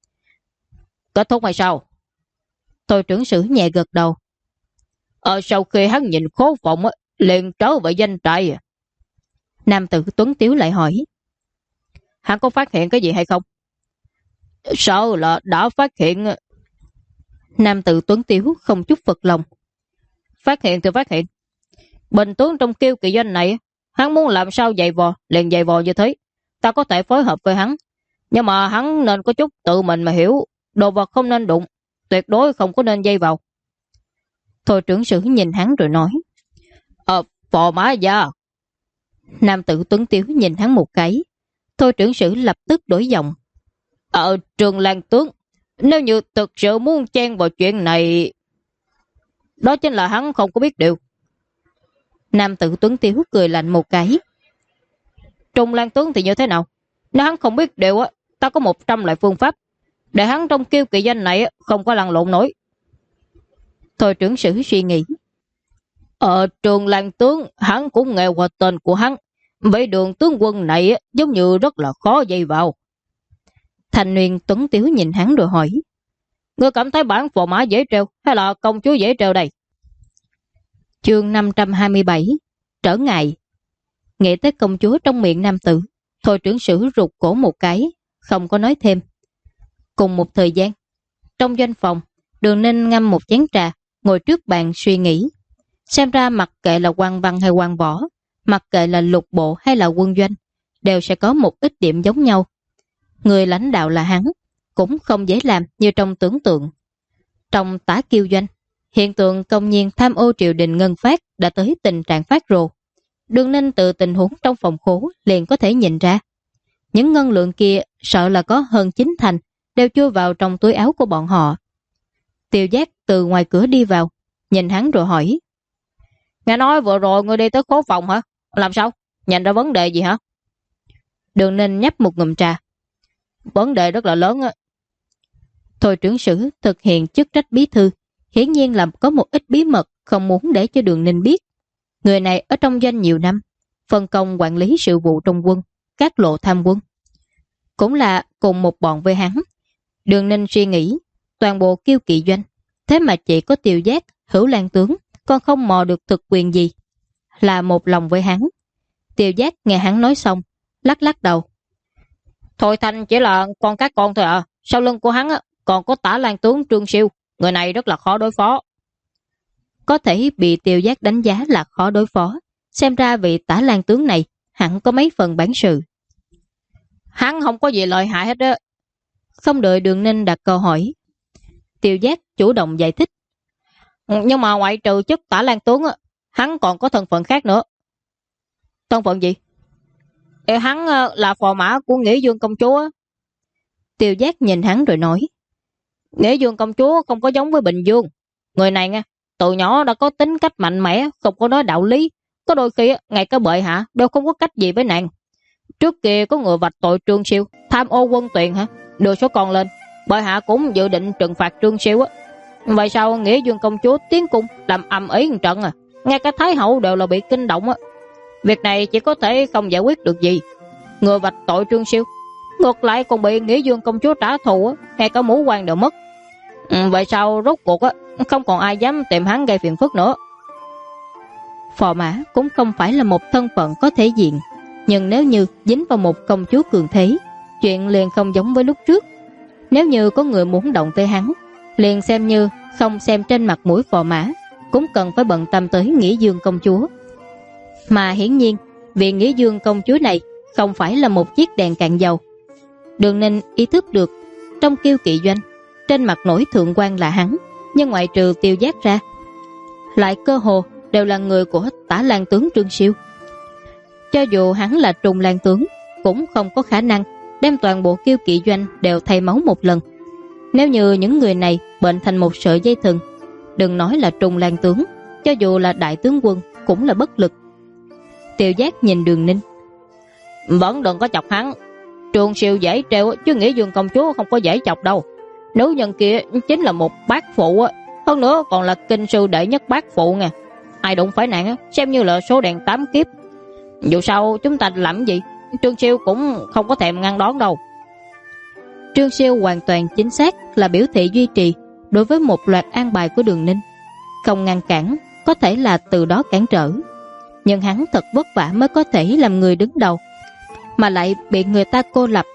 Kết thúc hay sao? Thôi trưởng sử nhẹ gật đầu. Sau khi hắn nhìn khố phòng liền trở về doanh trại. Nam tử tuấn tiếu lại hỏi, Hắn có phát hiện cái gì hay không? Sợ là đã phát hiện. Nam tử tuấn tiếu không chút phật lòng. Phát hiện thì phát hiện. Bình tướng trong Kiêu Kỵ doanh này, hắn muốn làm sao dày vò, liền dày vò như thế. Ta có thể phối hợp với hắn, nhưng mà hắn nên có chút tự mình mà hiểu, đồ vật không nên đụng, tuyệt đối không có nên dây vào. Thôi trưởng sử nhìn hắn rồi nói, Phò mã gia. Nam tử tuấn tiếu nhìn hắn một cái. Thôi trưởng sử lập tức đổi giọng, Trường Lan tướng, nếu như thực sự muốn chen vào chuyện này, đó chính là hắn không có biết điều. Nam tử tuấn tiếu cười lạnh một cái. Trung Lan tướng thì như thế nào? Nếu hắn không biết điều ta có 100 loại phương pháp để hắn trong Kiêu Kỵ doanh này không có lăn lộn nổi. Thôi trưởng sử suy nghĩ, Trường Lan tướng hắn cũng nghe qua tên của hắn, vậy Đường tướng quân này giống như rất là khó dây vào. Thành Nguyên tuấn tiếu nhìn hắn rồi hỏi, Ngươi cảm thấy bản phò mã dễ treo hay là công chúa dễ treo đây? Chương 527 Trở ngại. Nghĩ tới công chúa trong miệng nam tử, Thôi trưởng sử rụt cổ một cái, không có nói thêm. Cùng một thời gian, trong doanh phòng, Đường Ninh ngâm một chén trà, ngồi trước bàn suy nghĩ. Xem ra mặc kệ là quan văn hay quan võ, mặc kệ là lục bộ hay là quân doanh, đều sẽ có một ít điểm giống nhau. Người lãnh đạo là hắn, cũng không dễ làm như trong tưởng tượng. Trong Tả Kiêu doanh, hiện tượng công nhiên tham ô triều đình ngân phát đã tới tình trạng phát rồ. Đường Ninh từ tình huống trong phòng khố liền có thể nhìn ra. Những ngân lượng kia sợ là có hơn 9/10 đều chui vào trong túi áo của bọn họ. Tiêu Giác từ ngoài cửa đi vào, nhìn hắn rồi hỏi, Nghe nói vừa rồi ngươi đi tới khố phòng hả? Làm sao? Nhận ra vấn đề gì hả? Đường Ninh nhấp một ngụm trà. Vấn đề rất là lớn á. Thôi trưởng sử thực hiện chức trách bí thư, hiển nhiên là có một ít bí mật không muốn để cho Đường Ninh biết. Người này ở trong doanh nhiều năm, phân công quản lý sự vụ trong quân, các lộ tham quân. Cũng là cùng một bọn với hắn. Đường Ninh suy nghĩ, toàn bộ Kiêu Kỵ doanh, thế mà chỉ có Tiêu Giác, Hữu Lan tướng, còn không mò được thực quyền gì. Là một lòng với hắn. Tiêu Giác nghe hắn nói xong, lắc lắc đầu. Thôi Thanh chỉ là con cá con thôi à. Sau lưng của hắn còn có Tả Lang tướng Trương Siêu. Người này rất là khó đối phó. Có thể bị Tiêu Giác đánh giá là khó đối phó. Xem ra vị Tả Lang tướng này hẳn có mấy phần bản sự. Hắn không có gì lợi hại hết á. Không đợi Đường Ninh đặt câu hỏi, Tiêu Giác chủ động giải thích. Nhưng mà ngoại trừ chức Tả Lang tướng hắn còn có thân phận khác nữa. Thân phận gì? Hắn là phò mã của Nghĩa Dương công chúa. Tiêu Giác nhìn hắn rồi nói. Nghĩa Dương công chúa không có giống với Bình Dương. Người này nha, từ nhỏ đã có tính cách mạnh mẽ, không có nói đạo lý. Có đôi khi ngay cả bệ hạ đều không có cách gì với nàng. Trước kia có người vạch tội Trương Siêu tham ô quân tuyền đưa số con lên. Bệ hạ cũng dự định trừng phạt Trương Siêu á. Vậy sao Nghĩa Dương công chúa tiến cung làm ầm ĩ một trận ngay cả Thái hậu đều là bị kinh động á. Việc này chỉ có thể không giải quyết được gì. Người vạch tội Trương Siêu ngược lại còn bị Nghĩa Dương công chúa trả thù ngay cả mũ quan đều mất. Vậy sao rốt cuộc không còn ai dám tìm hắn gây phiền phức nữa. Phò mã cũng không phải là một thân phận có thể diện, nhưng nếu như dính vào một công chúa cường thế, chuyện liền không giống với lúc trước. Nếu như có người muốn động tới hắn, liền xem như không xem trên mặt mũi phò mã, cũng cần phải bận tâm tới Nghĩa Dương công chúa. Mà hiển nhiên vị Nghĩa Dương công chúa này không phải là một chiếc đèn cạn dầu. Đường Ninh ý thức được trong Kiêu Kỵ doanh trên mặt nổi thượng quan là hắn, nhưng ngoại trừ Tiêu Giác ra, lại cơ hồ đều là người của Tả Lang tướng Trương Siêu. Cho dù hắn là Trùng Lang tướng, cũng không có khả năng đem toàn bộ Kiêu Kỵ doanh đều thay máu một lần. Nếu như những người này bệnh thành một sợi dây thừng, đừng nói là Trùng Lang tướng, cho dù là đại tướng quân cũng là bất lực. Tiêu Giác nhìn Đường Ninh. Vẫn đừng có chọc hắn. Trương Siêu dễ treo chứ Nghĩa Dương công chúa không có dễ chọc đâu. Nữ nhân kia chính là một bác phụ hơn nữa còn là kinh sư đệ nhất bác phụ nha. Ai đụng phải nàng xem như là số đèn 8 kiếp. Dù sao chúng ta làm gì, Trương Siêu cũng không có thèm ngăn đón đâu. Trương Siêu hoàn toàn chính xác là biểu thị duy trì đối với một loạt an bài của Đường Ninh. Không ngăn cản, có thể là từ đó cản trở. Nhưng hắn thật vất vả mới có thể làm người đứng đầu, mà lại bị người ta cô lập.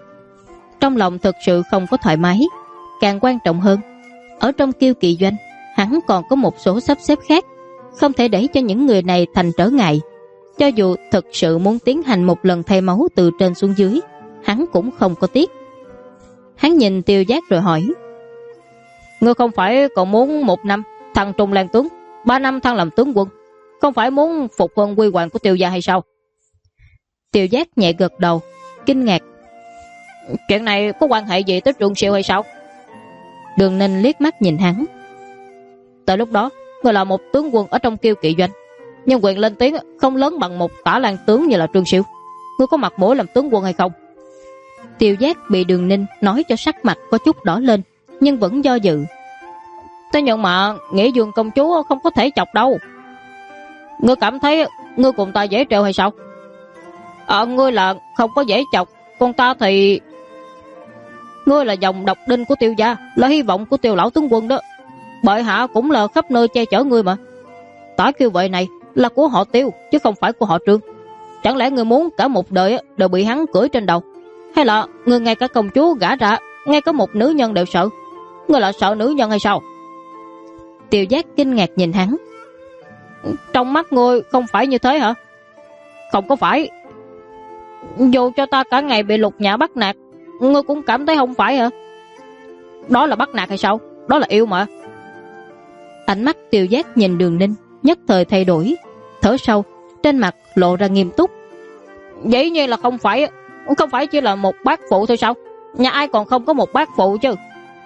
Trong lòng thực sự không có thoải mái. Càng quan trọng hơn, ở trong Kiêu Kỵ doanh, hắn còn có một số sắp xếp khác, không thể để cho những người này thành trở ngại. Cho dù thực sự muốn tiến hành một lần thay máu từ trên xuống dưới, hắn cũng không có tiếc. Hắn nhìn Tiêu Giác rồi hỏi. Ngươi không phải còn muốn 1 năm thăng Trung Lang tướng, 3 năm thăng làm tướng quân, không phải muốn phục vân quy hoàng của Tiêu gia hay sao? Tiêu Giác nhẹ gật đầu, kinh ngạc. Chuyện này có quan hệ gì tới Trương Siêu hay sao? Đường Ninh liếc mắt nhìn hắn. Tới lúc đó, ngươi là một tướng quân ở trong Kiêu Kỵ doanh, nhưng quyền lên tiếng không lớn bằng một Tả Lang tướng như là Trương Siêu. Ngươi có mặt mũi làm tướng quân hay không? Tiêu Giác bị Đường Ninh nói cho sắc mặt có chút đỏ lên, nhưng vẫn do dự. Thế nhưng mà Nghĩa Dương công chúa không có thể chọc đâu. Ngươi cảm thấy ngươi cùng ta dễ trêu hay sao? Ngươi là không có dễ chọc, còn ta thì... Ngươi là dòng độc đinh của Tiêu gia, là hy vọng của Tiêu lão tướng quân đó. Bệ hạ cũng là khắp nơi che chở ngươi mà. Tả Kiêu Vệ này là của họ Tiêu chứ không phải của họ Trương. Chẳng lẽ ngươi muốn cả một đời đều bị hắn cưỡi trên đầu? Hay là ngươi ngay cả công chúa gả ra, ngay cả một nữ nhân đều sợ? Ngươi là sợ nữ nhân hay sao? Tiêu Giác kinh ngạc nhìn hắn. Trong mắt ngươi không phải như thế hả? Không có phải. Dù cho ta cả ngày bị Lục Nhã bắt nạt, ngươi cũng cảm thấy không phải hả? Đó là bắt nạt hay sao? Đó là yêu mà. Ánh mắt Tiêu Giác nhìn Đường Ninh nhất thời thay đổi, thở sâu, trên mặt lộ ra nghiêm túc. Dĩ nhiên là không phải. Không phải chỉ là một bác phụ thôi sao? Nhà ai còn không có một bác phụ chứ?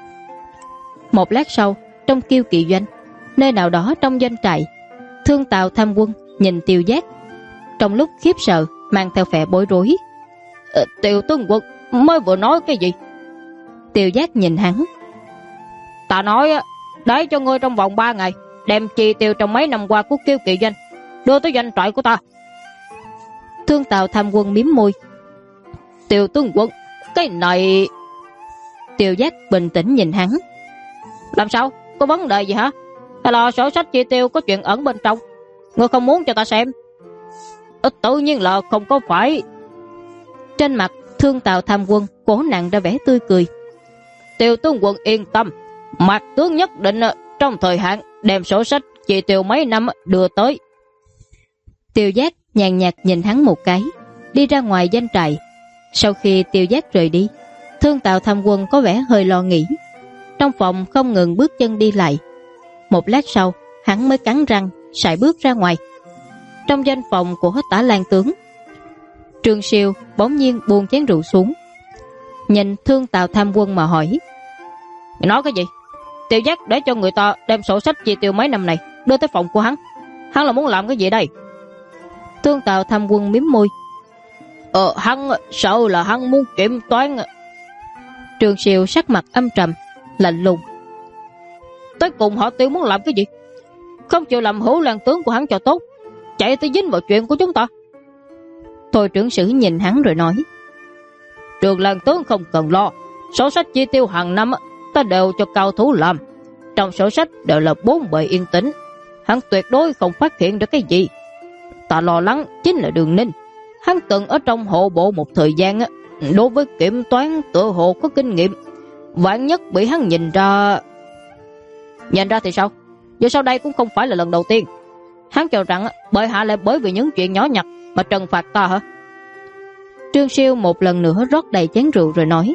Một lát sau, trong Kiêu Kỵ doanh, nơi nào đó trong doanh trại, Thương Tào Tham Quân nhìn Tiêu Giác, trong lúc khiếp sợ mang theo vẻ bối rối. Tiêu tướng quân mới vừa nói cái gì? Tiêu Giác nhìn hắn. Ta nói để cho ngươi trong vòng 3 ngày đem chi tiêu trong mấy năm qua của Kiêu Kỵ doanh đưa tới doanh trại của ta. Thương Tào Tham Quân mím môi. Tiêu tướng quân, cái này... Tiêu Giác bình tĩnh nhìn hắn. Làm sao? Có vấn đề gì hả? Hay là sổ sách chi tiêu có chuyện ẩn bên trong? Ngươi không muốn cho ta xem? Tự nhiên là không có phải. Trên mặt Thương Tào Tham Quân cố nặng ra vẻ tươi cười. Tiêu tướng quân yên tâm, Mạc tướng nhất định trong thời hạn đem sổ sách chi tiêu mấy năm đưa tới. Tiêu Giác nhàn nhạt nhìn hắn một cái, đi ra ngoài doanh trại. Sau khi Tiêu Giác rời đi, Thương Tào Tham Quân có vẻ hơi lo nghĩ. Trong phòng không ngừng bước chân đi lại. Một lát sau, hắn mới cắn răng sải bước ra ngoài. Trong doanh phòng của Tả Lang tướng, Trương Siêu bỗng nhiên buông chén rượu xuống, nhìn Thương Tào Tham Quân mà hỏi: Mày nói cái gì? Tiêu Giác để cho người ta đem sổ sách chi tiêu mấy năm này đưa tới phòng của hắn. Hắn là muốn làm cái gì đây? Thương Tào Tham Quân mím môi: Hắn sợ là hắn muốn kiểm toán. Trương Siêu sắc mặt âm trầm, lạnh lùng: Tới cùng họ Tiêu muốn làm cái gì? Không chịu làm hữu Lang tướng của hắn cho tốt, chạy tới dính vào chuyện của chúng ta. Thôi trưởng sử nhìn hắn rồi nói: Trường Lang tướng không cần lo, sổ sách chi tiêu hàng năm ta đều cho cao thủ làm. Trong sổ sách đều là 4 bề yên tĩnh, hắn tuyệt đối không phát hiện được cái gì. Ta lo lắng chính là Đường Ninh. Hắn từng ở trong hộ bộ một thời gian, đối với kiểm toán tựa hồ có kinh nghiệm. Vạn nhất bị hắn nhìn ra. Nhìn ra thì sao? Dù sau đây cũng không phải là lần đầu tiên. Hắn cho rằng bệ hạ lại bởi vì những chuyện nhỏ nhặt mà trừng phạt ta hả? Trương Siêu một lần nữa rót đầy chén rượu rồi nói: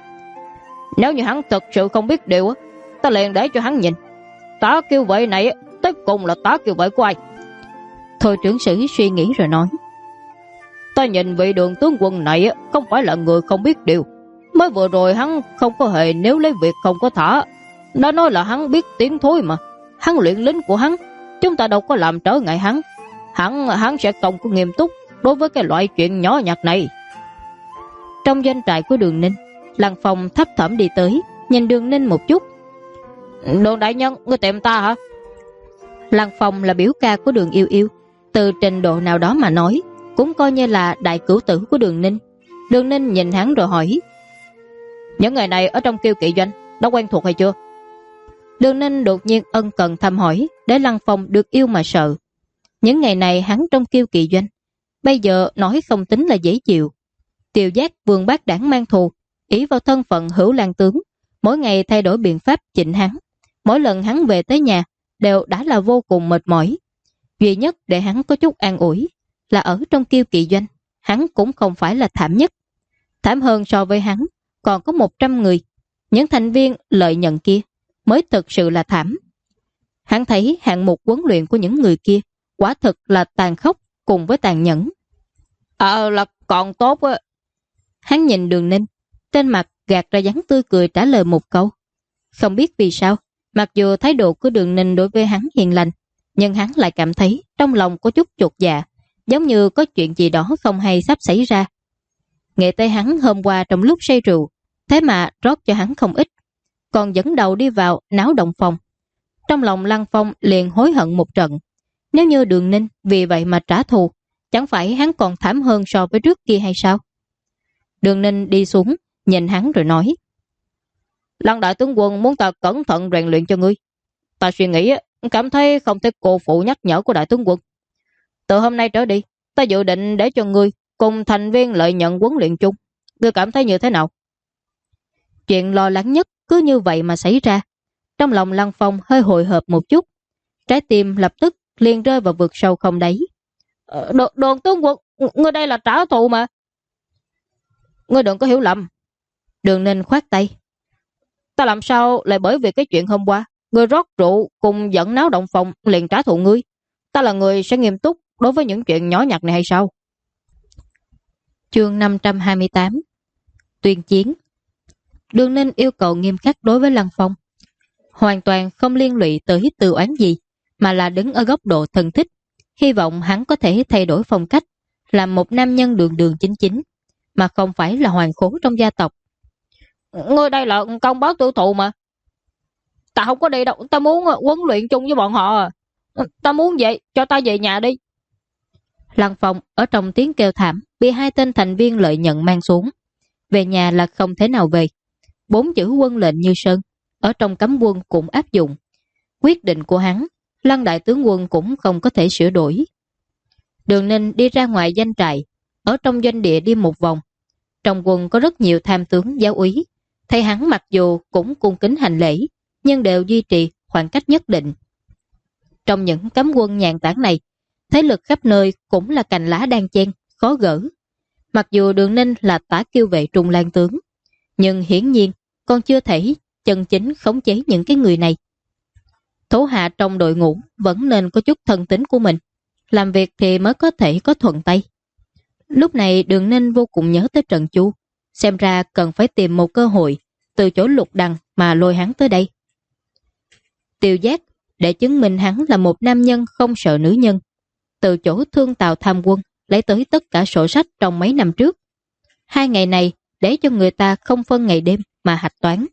Nếu như hắn thật sự không biết điều, ta liền để cho hắn nhìn. Tá kiêu vệ này tới cùng là tá kiêu vệ của ai? Thôi trưởng sử suy nghĩ rồi nói: Ta nhìn vị Đường tướng quân này không phải là người không biết điều. Mới vừa rồi hắn không có hề nếu lấy việc không có thả, đã nói là hắn biết tiếng thối mà. Hắn luyện lính của hắn, chúng ta đâu có làm trở ngại hắn. Hắn sẽ không có nghiêm túc đối với cái loại chuyện nhỏ nhặt này. Trong doanh trại của Đường Ninh, Lăng Phong thấp thỏm đi tới, nhìn Đường Ninh một chút: Đường đại nhân, ngươi tìm ta hả? Lăng Phong là biểu ca của Đường Yêu Yêu, từ trình độ nào đó mà nói cũng coi như là đại cửu tử của Đường Ninh. Đường Ninh nhìn hắn rồi hỏi: Những ngày này ở trong Kiêu Kỵ doanh đã quen thuộc hay chưa? Đường Ninh đột nhiên ân cần thăm hỏi, để Lăng Phong được yêu mà sợ. Những ngày này hắn trong Kiêu Kỵ doanh, bây giờ nói không tính là dễ chịu. Tiêu Giác Vương Bác Đảng mang thù, ỷ vào thân phận hữu Lang tướng, mỗi ngày thay đổi biện pháp chỉnh hắn. Mỗi lần hắn về tới nhà đều đã là vô cùng mệt mỏi. Duy nhất để hắn có chút an ủi là ở trong Kiêu Kỵ doanh, hắn cũng không phải là thảm nhất. Thảm hơn so với hắn còn có 100 người. Những thành viên lợi nhận kia mới thực sự là thảm. Hắn thấy hạng mục huấn luyện của những người kia quả thực là tàn khốc cùng với tàn nhẫn. Là còn tốt á. Hắn nhìn Đường Ninh, trên mặt gạt ra dáng tươi cười trả lời một câu. Không biết vì sao, mặc dù thái độ của Đường Ninh đối với hắn hiền lành, nhưng hắn lại cảm thấy trong lòng có chút chột dạ, giống như có chuyện gì đó không hay sắp xảy ra. Nghệ tay hắn hôm qua trong lúc say rượu, thế mà rót cho hắn không ít, còn dẫn đầu đi vào náo động phòng. Trong lòng Lăng Phong liền hối hận một trận. Nếu như Đường Ninh vì vậy mà trả thù, chẳng phải hắn còn thảm hơn so với trước kia hay sao? Đường Ninh đi xuống, nhìn hắn rồi nói: Lăng đại tướng quân muốn ta cẩn thận rèn luyện cho ngươi. Ta suy nghĩ, cảm thấy không thể cô phụ nhắc nhở của đại tướng quân. Từ hôm nay trở đi, ta dự định để cho ngươi cùng thành viên lợi nhận huấn luyện chung. Ngươi cảm thấy như thế nào? Chuyện lo lắng nhất cứ như vậy mà xảy ra. Trong lòng Lăng Phong hơi hồi hộp một chút, trái tim lập tức liền rơi vào vực sâu không đáy. Đường tướng quân, ngươi đây là trả thù mà. Ngươi đừng có hiểu lầm. Đường Ninh khoát tay: Ta làm sao lại bởi vì cái chuyện hôm qua ngươi rót rượu cùng dẫn náo động phòng liền trả thù ngươi? Ta là người sẽ nghiêm túc đối với những chuyện nhỏ nhặt này hay sao? Chương 528 Tuyên chiến. Đường Ninh yêu cầu nghiêm khắc đối với Lăng Phong, hoàn toàn không liên lụy tới từ oán gì, mà là đứng ở góc độ thân thích, hy vọng hắn có thể thay đổi phong cách, làm một nam nhân đường đường chính chính, mà không phải là hoàng khố trong gia tộc. Ngươi đây là công báo tiêu thụ mà. Ta không có đi đâu, ta muốn huấn luyện chung với bọn họ. Ta muốn vậy, cho ta về nhà đi. Lăng Phong ở trong tiếng kêu thảm bị 2 tên thành viên lợi nhận mang xuống. Về nhà là không thể nào về. 4 chữ quân lệnh như sơn ở trong cấm quân cũng áp dụng. Quyết định của hắn, Lăng đại tướng quân cũng không có thể sửa đổi. Đường Ninh đi ra ngoài doanh trại, ở trong doanh địa đi một vòng. Trong quân có rất nhiều tham tướng giáo úy, thấy hắn mặc dù cũng cung kính hành lễ, nhưng đều duy trì khoảng cách nhất định. Trong những cấm quân nhàn tản này, thế lực khắp nơi cũng là cành lá đan chen, khó gỡ. Mặc dù Đường Ninh là tả kiêu vệ Trung Lang tướng, nhưng hiển nhiên còn chưa thể chân chính khống chế những cái người này. Thủ hạ trong đội ngũ vẫn nên có chút thân tính của mình, làm việc thì mới có thể có thuận tay. Lúc này Đường Ninh vô cùng nhớ tới Trần Chu, xem ra cần phải tìm một cơ hội từ chỗ Lục Đằng mà lôi hắn tới đây. Tiêu Giác để chứng minh hắn là một nam nhân không sợ nữ nhân, từ chỗ Thương Tào tham quân lấy tới tất cả sổ sách trong mấy năm trước. 2 ngày này để cho người ta không phân ngày đêm mà hạch toán.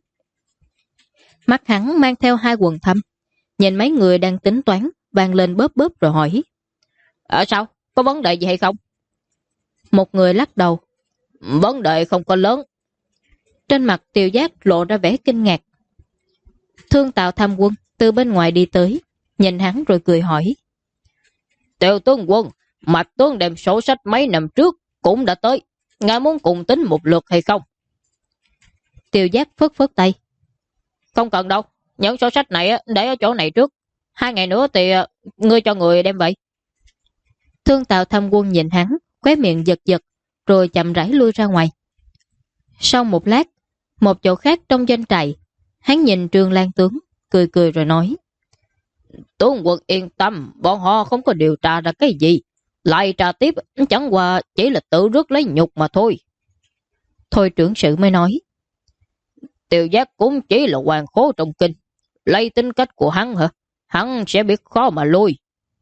Mắt hắn mang theo 2 quầng thâm, nhìn mấy người đang tính toán, vang lên bóp bóp rồi hỏi: Sao? Có vấn đề gì hay không? Một người lắc đầu: Vấn đề không có lớn. Trên mặt Tiêu Giác lộ ra vẻ kinh ngạc. Thương Tào tham quân từ bên ngoài đi tới, nhìn hắn rồi cười hỏi: Tiêu tướng quân, Mạch tướng đem sổ sách mấy năm trước cũng đã tới, ngài muốn cùng tính một lượt hay không? Tiêu Giác phất phất tay: Không cần đâu, những sổ sách này để ở chỗ này trước, 2 ngày nữa thì ngươi cho người đem vậy. Thương Tào tham quân nhìn hắn, khóe miệng giật giật, rồi chậm rãi lui ra ngoài. Sau một lát, một chỗ khác trong doanh trại, hắn nhìn Trương Lang tướng, cười cười rồi nói: Tướng quân yên tâm, bọn họ không có điều tra ra cái gì, lại tra tiếp chẳng qua chỉ là tự rước lấy nhục mà thôi. Thôi trưởng sự mới nói: Tiêu Giác cũng chỉ là hoàng khố trong kinh, lấy tính cách của hắn hả? Hắn sẽ biết khó mà lui.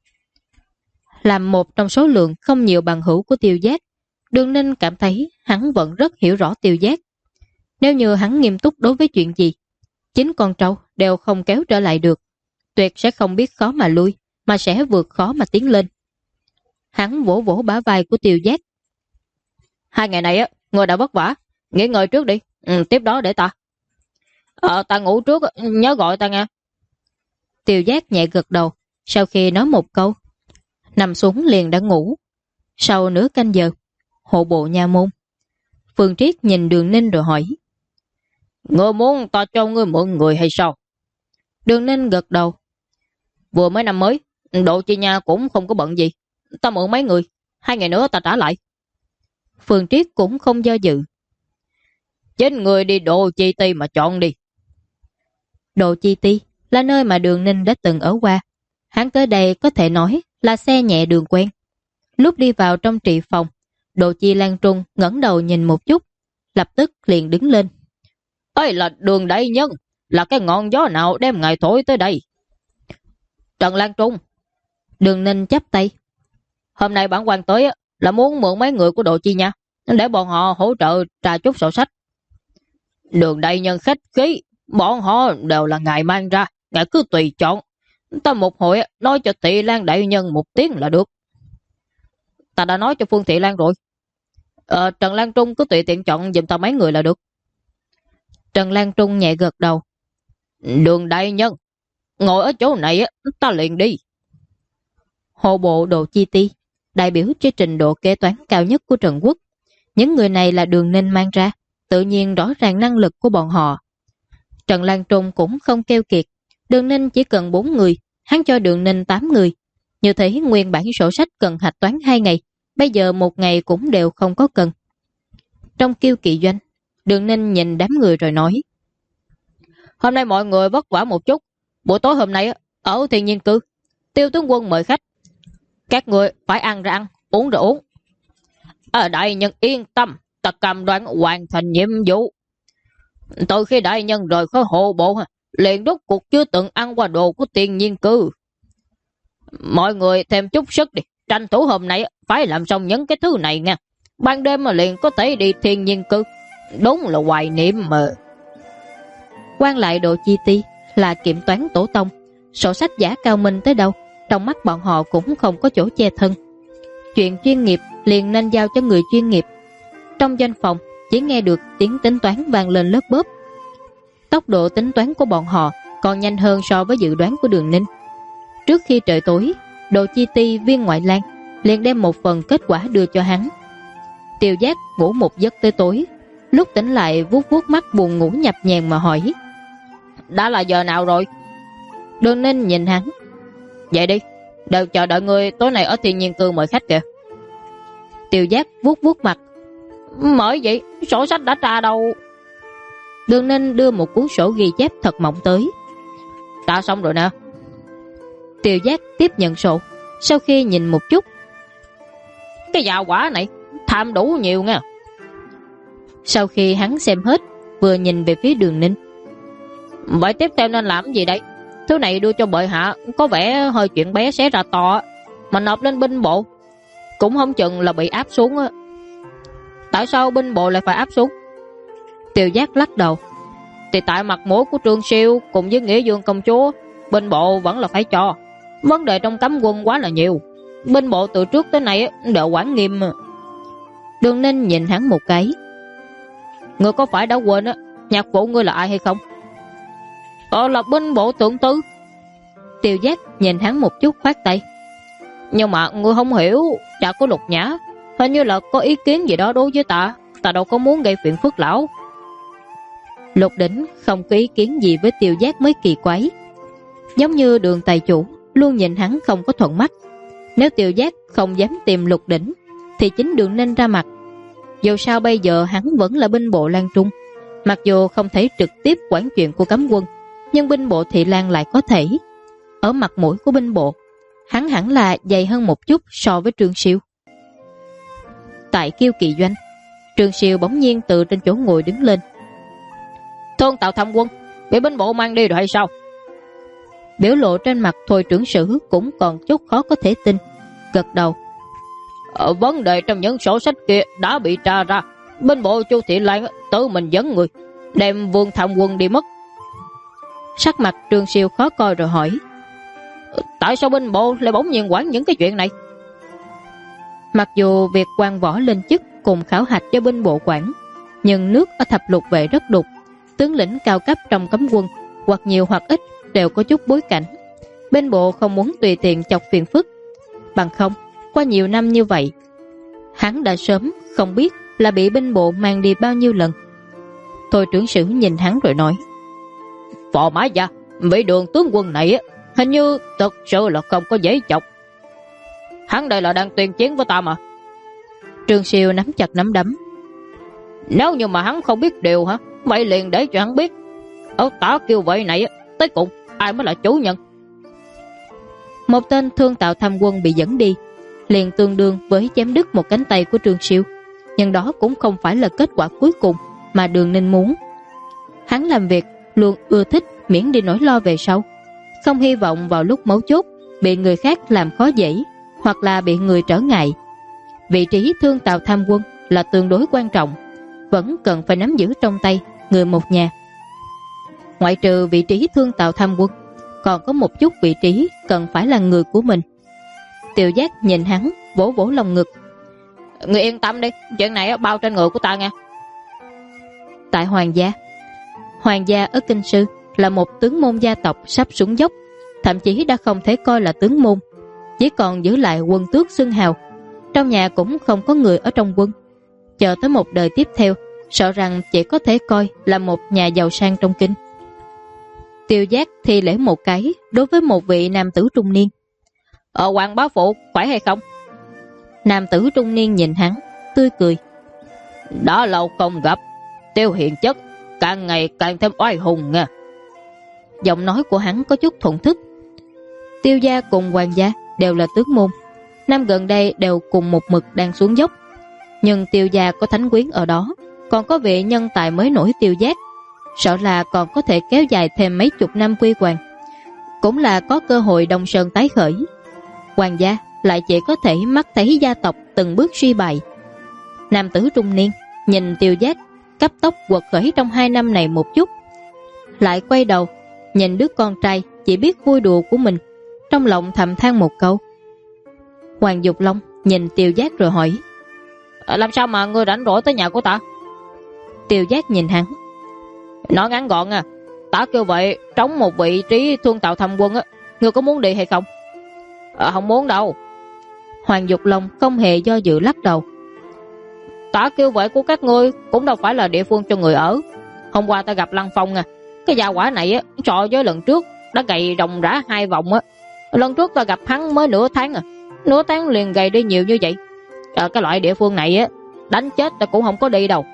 Làm một trong số lượng không nhiều bằng hữu của Tiêu Giác, Đường Ninh cảm thấy hắn vẫn rất hiểu rõ Tiêu Giác. Nếu như hắn nghiêm túc đối với chuyện gì, 9 con trâu đều không kéo trở lại được, tuyệt sẽ không biết khó mà lui, mà sẽ vượt khó mà tiến lên. Hắn vỗ vỗ bả vai của Tiêu Giác: 2 ngày này người đã vất vả, nghỉ ngơi trước đi, tiếp đó để ta. Ta ngủ trước, nhớ gọi ta nghe. Tiêu Giác nhẹ gật đầu, sau khi nói một câu, nằm xuống liền đã ngủ. Sau nửa canh giờ, hộ bộ nha môn, Phương Triết nhìn Đường Ninh rồi hỏi: Ngươi muốn ta cho ngươi mượn người hay sao? Đường Ninh gật đầu: Vừa mới năm mới, Độ Chi Nha cũng không có bận gì, ta mượn mấy người, 2 ngày nữa ta trả lại. Phương Triết cũng không do dự: Chính người đi Độ Chi Ti mà chọn đi. Độ Chi Ti là nơi mà Đường Ninh đã từng ở qua. Hắn tới đây có thể nói là xe nhẹ đường quen. Lúc đi vào trong trị phòng, Độ Chi Lan Trung ngẩng đầu nhìn một chút, lập tức liền đứng lên: Đây là Đường đại nhân, là cái ngọn gió nào đem ngài thổi tới đây? Trần Lan Trung. Đường Ninh chắp tay: Hôm nay bản quan tới là muốn mượn mấy người của Độ Chi Nha, để bọn họ hỗ trợ tra chút sổ sách. Đường đại nhân khách khí, bọn họ đều là ngài mang ra, ngài cứ tùy chọn. Ta một hồi nói cho Thị Lan đại nhân một tiếng là được. Ta đã nói cho Phương Thị Lan rồi. Trần Lan Trung cứ tùy tiện chọn giùm ta mấy người là được. Trần Lan Trung nhẹ gật đầu: Đường đại nhân, ngồi ở chỗ này ta liền đi. Hộ bộ Độ Chi Ti, đại biểu cho trình độ kế toán cao nhất của Trần Quốc. Những người này là Đường Ninh mang ra, tự nhiên rõ ràng năng lực của bọn họ. Trần Lan Trung cũng không keo kiệt, Đường Ninh chỉ cần 4 người, hắn cho Đường Ninh 8 người. Như thế nguyên bản sổ sách cần hạch toán 2 ngày, bây giờ 1 ngày cũng đều không có cần. Trong Kiêu Kỵ doanh, Đường Ninh nhìn đám người rồi nói: Hôm nay mọi người vất vả một chút, buổi tối hôm nay ở Thiên Nhiên Cư, Tiêu tướng quân mời khách. Các người phải ăn ra ăn, uống rồi uống. Đại nhân yên tâm, ta cam đoan hoàn thành nhiệm vụ. Từ khi đại nhân rời khỏi hộ bộ, liền rốt cuộc chưa từng ăn qua đồ của Thiên Nhiên Cư. Mọi người thêm chút sức đi, tranh thủ hôm nay phải làm xong những cái thứ này nha. Ban đêm mà liền có thể đi Thiên Nhiên Cư, đúng là hoài niệm mà. Quan lại Độ Chi Ti là kiểm toán tổ tông, sổ sách giả cao minh tới đâu, trong mắt bọn họ cũng không có chỗ che thân. Chuyện chuyên nghiệp liền nên giao cho người chuyên nghiệp. Trong doanh phòng chỉ nghe được tiếng tính toán vang lên lớp bốp. Tốc độ tính toán của bọn họ còn nhanh hơn so với dự đoán của Đường Ninh. Trước khi trời tối, Độ Chi Ti viên ngoại lang liền đem một phần kết quả đưa cho hắn. Tiêu Giác ngủ một giấc tới tối, lúc tỉnh lại vuốt vuốt mắt buồn ngủ nhập nhèm mà hỏi: Đã là giờ nào rồi? Đường Ninh nhìn hắn: Vậy đi, đều chờ đợi ngươi tối nay ở Thiên Nhiên Cư mời khách kìa. Tiêu Giác vuốt vuốt mặt: Mới vậy, sổ sách đã tra đâu. Đường Ninh đưa một cuốn sổ ghi chép thật mỏng tới. Tra xong rồi nè. Tiêu Giác tiếp nhận sổ, sau khi nhìn một chút: Cái già quả này tham đủ nhiều nha. Sau khi hắn xem hết, vừa nhìn về phía Đường Ninh: Vậy tiếp theo nên làm gì đây? Thứ này đưa cho bệ hạ có vẻ hơi chuyện bé xé ra to, mà nộp lên binh bộ cũng không chừng là bị áp xuống á. Tại sao binh bộ lại phải áp xuống? Tiêu Giác lắc đầu: Thì tại mặt mũi của Trương Siêu cùng với Nghĩa Dương công chúa, binh bộ vẫn là phải cho. Vấn đề trong cấm quân quá là nhiều, binh bộ từ trước tới nay đều quản nghiêm. Đường Ninh nhìn hắn một cái: Ngươi có phải đã quên nhạc phụ ngươi là ai hay không? Là binh bộ thượng tư. Tiêu Giác nhìn hắn một chút khoát tay: Nhưng mà ngươi không hiểu, cha của Lục Nhã hình như là có ý kiến gì đó đối với ta. Ta đâu có muốn gây phiền phức lão. Lục Đỉnh không có ý kiến gì với Tiêu Giác mới kỳ quái. Giống như Đường tài chủ luôn nhìn hắn không có thuận mắt. Nếu Tiêu Giác không dám tìm Lục Đỉnh thì chính Đường Ninh ra mặt. Dù sao bây giờ hắn vẫn là binh bộ Lan Trung, mặc dù không thể trực tiếp quản chuyện của cấm quân, nhưng binh bộ Thị Lan lại có thể. Ở mặt mũi của binh bộ, hắn hẳn là dày hơn một chút so với Trương Siêu. Tại Kiêu Kỳ Doanh, Trương Siêu bỗng nhiên từ trên chỗ ngồi đứng lên: Thương Tào Tham Quân bị binh bộ mang đi rồi hay sao? Biểu lộ trên mặt Thôi trưởng sử cũng còn chút khó có thể tin, gật đầu: Vấn đề trong những sổ sách kia đã bị tra ra. Binh bộ Chu Thị Lan tự mình dẫn người đem Vương Tham Quân đi mất. Sắc mặt Trương Siêu khó coi rồi hỏi: Tại sao binh bộ lại bỗng nhiên quản những cái chuyện này? Mặc dù việc quan võ lên chức cùng khảo hạch cho binh bộ quản, nhưng nước ở thập lục vệ rất đục. Tướng lĩnh cao cấp trong cấm quân hoặc nhiều hoặc ít đều có chút bối cảnh. Binh bộ không muốn tùy tiện chọc phiền phức. Bằng không, qua nhiều năm như vậy, hắn đã sớm không biết là bị binh bộ mang đi bao nhiêu lần. Thôi trưởng sử nhìn hắn rồi nói: Phò Mã Gia, vị Đường tướng quân này hình như thật sự là không có dễ chọc. Hắn đây là đang tuyên chiến với ta mà. Trương Siêu nắm chặt nắm đấm: Nếu như mà hắn không biết điều hả, vậy liền để cho hắn biết. Ở Tả Kiêu vậy này tới cùng ai mới là chủ nhân. Một tên Thương Tào Tham Quân bị dẫn đi liền tương đương với chém đứt một cánh tay của Trương Siêu, nhưng đó cũng không phải là kết quả cuối cùng mà Đường Ninh muốn. Hắn làm việc luôn ưa thích miễn đi nỗi lo về sau, không hy vọng vào lúc mấu chốt bị người khác làm khó dễ hoặc là bị người trở ngại. Vị trí Thương Tào Tham Quân là tương đối quan trọng, vẫn cần phải nắm giữ trong tay người một nhà. Ngoại trừ vị trí Thương Tào Tham Quân, còn có một chút vị trí cần phải là người của mình. Tiêu Giác nhìn hắn, vỗ vỗ lòng ngực: Người yên tâm đi, chuyện này bao trên người của ta nha. Tại Hoàng gia ở Kinh Sư là một tướng môn gia tộc sắp xuống dốc, thậm chí đã không thể coi là tướng môn, chỉ còn giữ lại quân tước xưng hào. Trong nhà cũng không có người ở trong quân. Chờ tới một đời tiếp theo, sợ rằng chỉ có thể coi là một nhà giàu sang trong kinh. Tiêu Giác thi lễ một cái đối với một vị nam tử trung niên: Hoàng bá phụ khỏe hay không? Nam tử trung niên nhìn hắn, tươi cười: Đã lâu không gặp, Tiêu hiền chất càng ngày càng thêm oai hùng nha. Giọng nói của hắn có chút thuận thức. Tiêu gia cùng Hoàng gia đều là tướng môn, năm gần đây đều cùng một mực đang xuống dốc, nhưng Tiêu gia có thánh quyến ở đó, còn có vị nhân tài mới nổi Tiêu Giác, sợ là còn có thể kéo dài thêm mấy chục năm quy hoàng, cũng là có cơ hội đông sơn tái khởi. Hoàng gia lại chỉ có thể mắt thấy gia tộc từng bước suy bại. Nam tử trung niên nhìn Tiêu Giác cấp tốc quật khởi trong 2 năm này một chút, lại quay đầu nhìn đứa con trai chỉ biết vui đùa của mình, trong lòng thầm than một câu. Hoàng Dục Long nhìn Tiêu Giác rồi hỏi: Làm sao mà ngươi rảnh rỗi tới nhà của ta? Tiêu Giác nhìn hắn: Nói ngắn gọn ta kêu vậy trống một vị trí Thương Tào Tham Quân ngươi có muốn đi hay không? Không muốn đâu. Hoàng Dục Long không hề do dự lắc đầu. Tả kêu vậy của các ngươi cũng đâu phải là địa phương cho người ở. Hôm qua ta gặp Lăng Phong cái gia hỏa này so với lần trước đã gầy ròng rã 2 vòng Lần trước ta gặp hắn mới nửa tháng nửa tháng liền gầy đi nhiều như vậy. Cái loại địa phương này đánh chết ta cũng không có đi đâu.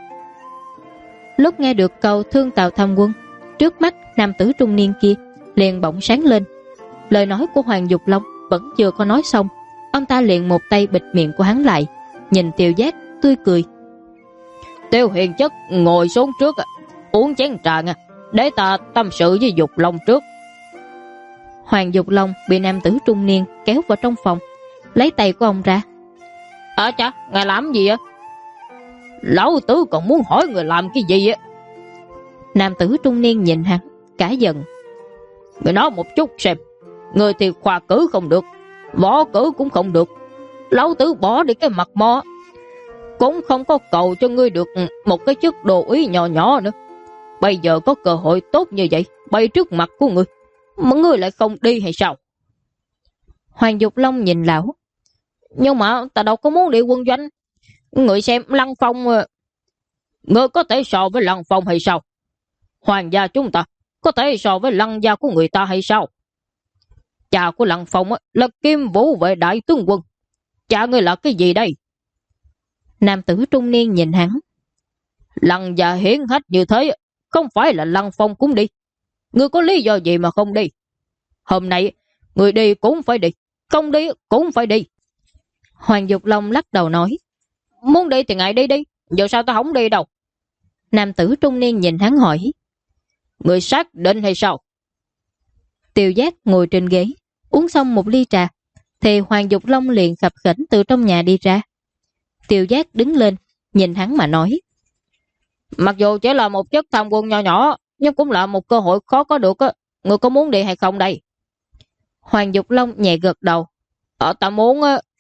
Lúc nghe được câu thương Tào Tham Quân, trước mắt nam tử trung niên kia liền bỗng sáng lên. Lời nói của Hoàng Dục Long vẫn chưa có nói xong, ông ta liền một tay bịt miệng của hắn lại, nhìn Tiêu Giác tươi cười. Tiêu Hiền Chất ngồi xuống trước uống chén trà để ta tâm sự với Dục Long trước. Hoàng Dục Long bị nam tử trung niên kéo vào trong phòng, lấy tay của ông ra. Chà, ngài làm gì vậy? Lão tử còn muốn hỏi người làm cái gì Nam tử trung niên nhìn hắn cả giận. Người nói một chút xem. Người thì khoa cử không được, võ cử cũng không được. Lão tử bỏ đi cái mặt mo cũng không có cầu cho ngươi được một cái chức đồ úy nhỏ nhỏ nữa. Bây giờ có cơ hội tốt như vậy bay trước mặt của ngươi, mà ngươi lại không đi hay sao? Hoàng Dục Long nhìn lão. Nhưng mà ta đâu có muốn đi quân doanh. Người xem Lăng Phong, ngươi có thể so với Lăng Phong hay sao? Hoàng gia chúng ta có thể so với Lăng gia của người ta hay sao? Cha của Lăng Phong là Kim Vũ vệ đại tướng quân. Cha ngươi là cái gì đây? Nam tử trung niên nhìn hắn. Lăng gia hiển hách như thế, không phải là Lăng Phong cũng đi. Ngươi có lý do gì mà không đi? Hôm nay người đi cũng phải đi, không đi cũng phải đi. Hoàng Dục Long lắc đầu nói. Muốn đi thì ngài đi đi, giờ sao ta không đi đâu? Nam tử trung niên nhìn hắn hỏi. Người xác định hay sao? Tiêu Giác ngồi trên ghế, uống xong một ly trà, thì Hoàng Dục Long liền khập khểnh từ trong nhà đi ra. Tiêu Giác đứng lên, nhìn hắn mà nói. Mặc dù chỉ là một chức tham quân nhỏ nhỏ, nhưng cũng là một cơ hội khó có được Người có muốn đi hay không đây? Hoàng Dục Long nhẹ gật đầu. Ta muốn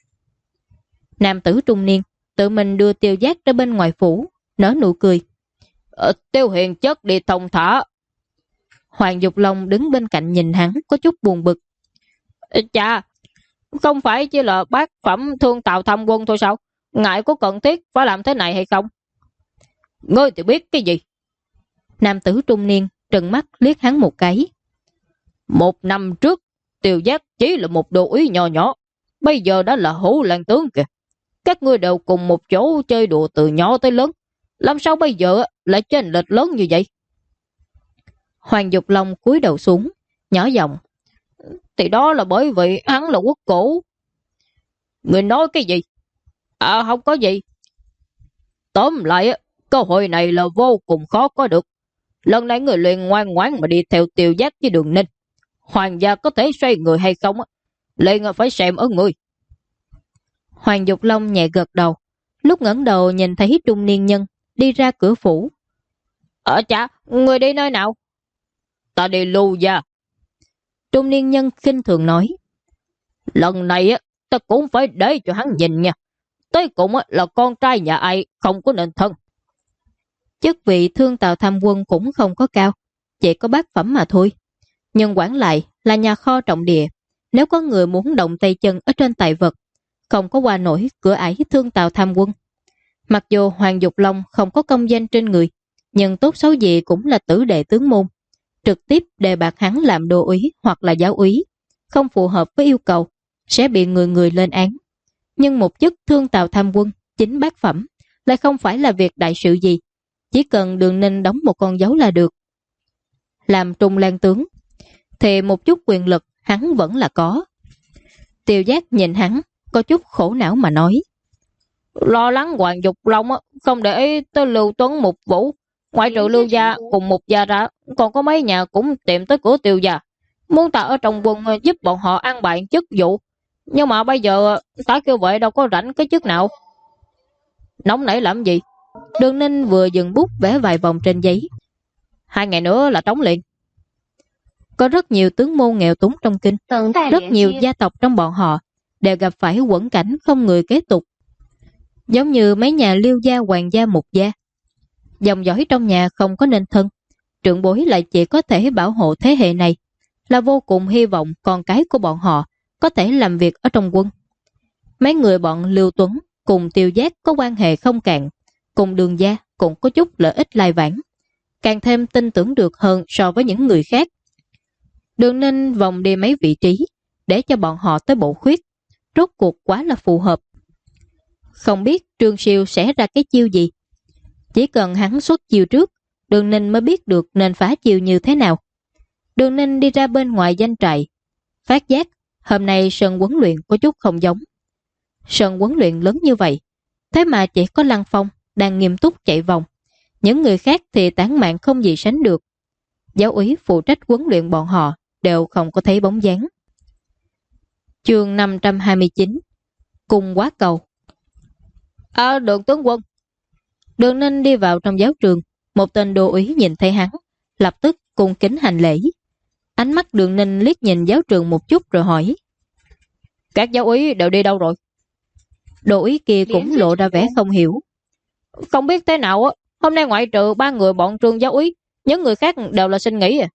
Nam tử trung niên tự mình đưa Tiêu Giác ra bên ngoài phủ, nở nụ cười. Tiêu Hiền Chất đi thông thả. Hoàng Dục Long đứng bên cạnh nhìn hắn có chút buồn bực. Chà, không phải chỉ là bác phẩm thương Tào Tham Quân thôi sao? Ngài có cần thiết phải làm thế này hay không? Ngươi thì biết cái gì? Nam tử trung niên trừng mắt liếc hắn một cái. 1 năm trước, Tiêu Giác chỉ là một đồ úy nhỏ nhỏ, bây giờ đã là hữu lang tướng kìa. Các ngươi đều cùng một chỗ chơi đùa từ nhỏ tới lớn, làm sao bây giờ lại chênh lệch lớn như vậy? Hoàng Dục Long cúi đầu xuống, nhỏ giọng. Thì đó là bởi vì hắn là quốc cổ. Người nói cái gì? Không có gì. Tóm lại, cơ hội này là vô cùng khó có được. Lần này người liền ngoan ngoãn mà đi theo Tiêu Giác với Đường Ninh. Hoàng gia có thể xoay người hay không liền phải xem ở người. Hoàng Dục Long nhẹ gật đầu, lúc ngẩng đầu nhìn thấy trung niên nhân đi ra cửa phủ. Chà, người đi nơi nào? Ta đi Lưu gia. Trung niên nhân khinh thường nói. Lần này ta cũng phải để cho hắn nhìn nha. Tới cùng là con trai nhà ai không có nên thân. Chức vị thương Tào Tham Quân cũng không có cao, chỉ có bát phẩm mà thôi. Nhưng quản lại là nhà kho trọng địa, nếu có người muốn động tay chân ở trên tài vật, không có qua nổi cửa ải thương Tào Tham Quân. Mặc dù Hoàng Dục Long không có công danh trên người, nhưng tốt xấu gì cũng là tử đệ tướng môn, trực tiếp đề bạt hắn làm đô úy hoặc là giáo úy, không phù hợp với yêu cầu, sẽ bị người người lên án. Nhưng một chức thương Tào Tham Quân chính bát phẩm lại không phải là việc đại sự gì, chỉ cần Đường Ninh đóng một con dấu là được. Làm trung lang tướng thì một chút quyền lực hắn vẫn là có. Tiêu Giác nhìn hắn có chút khổ não mà nói. Lo lắng Hoàng Dục Long không để ý tới Lưu Tuấn Mục Vũ. Ngoại trừ Lưu gia cùng Mục gia ra, còn có mấy nhà cũng tìm tới cửa Tiêu gia, muốn ta ở trong quân giúp bọn họ an bài chức vụ. Nhưng mà bây giờ ta kêu vậy đâu có rảnh cái chức nào. Nóng nảy làm gì? Đường Ninh vừa dừng bút vẽ vài vòng trên giấy. 2 ngày nữa là trống liền. Có rất nhiều tướng môn nghèo túng trong kinh, rất nhiều gia tộc trong bọn họ đều gặp phải quẫn cảnh không người kế tục. Giống như mấy nhà Liêu gia, Hoàng gia, Mục gia, dòng dõi trong nhà không có nên thân, trưởng bối lại chỉ có thể bảo hộ thế hệ này, là vô cùng hy vọng con cái của bọn họ có thể làm việc ở trong quân. Mấy người bọn Lưu Tuấn cùng Tiêu Giác có quan hệ không cạn, cùng Đường Gia cũng có chút lợi ích lai vãng, càng thêm tin tưởng được hơn so với những người khác. Đường Ninh vòng đi mấy vị trí để cho bọn họ tới Bộ Khuyết, rốt cuộc quá là phù hợp. Không biết Trương Siêu sẽ ra cái chiêu gì. Chỉ cần hắn xuất chiêu trước, Đường Ninh mới biết được nên phá chiêu như thế nào. Đường Ninh đi ra bên ngoài doanh trại, phát giác hôm nay sân huấn luyện có chút không giống. Sân huấn luyện lớn như vậy, thế mà chỉ có Lăng Phong đang nghiêm túc chạy vòng. Những người khác thì tán mạng không gì sánh được. Giáo úy phụ trách huấn luyện bọn họ đều không có thấy bóng dáng. Chương 529 Cung Quá Cầu. Đường tướng quân. Đường Ninh đi vào trong giáo trường, một tên đô úy nhìn thấy hắn, lập tức cung kính hành lễ. Ánh mắt Đường Ninh liếc nhìn giáo trường một chút rồi hỏi: Các giáo úy đều đi đâu rồi? Đô úy kia cũng lộ ra vẻ không hiểu. Không biết thế nào á, hôm nay ngoại trừ 3 người bọn Trương giáo úy, những người khác đều là xin nghỉ à.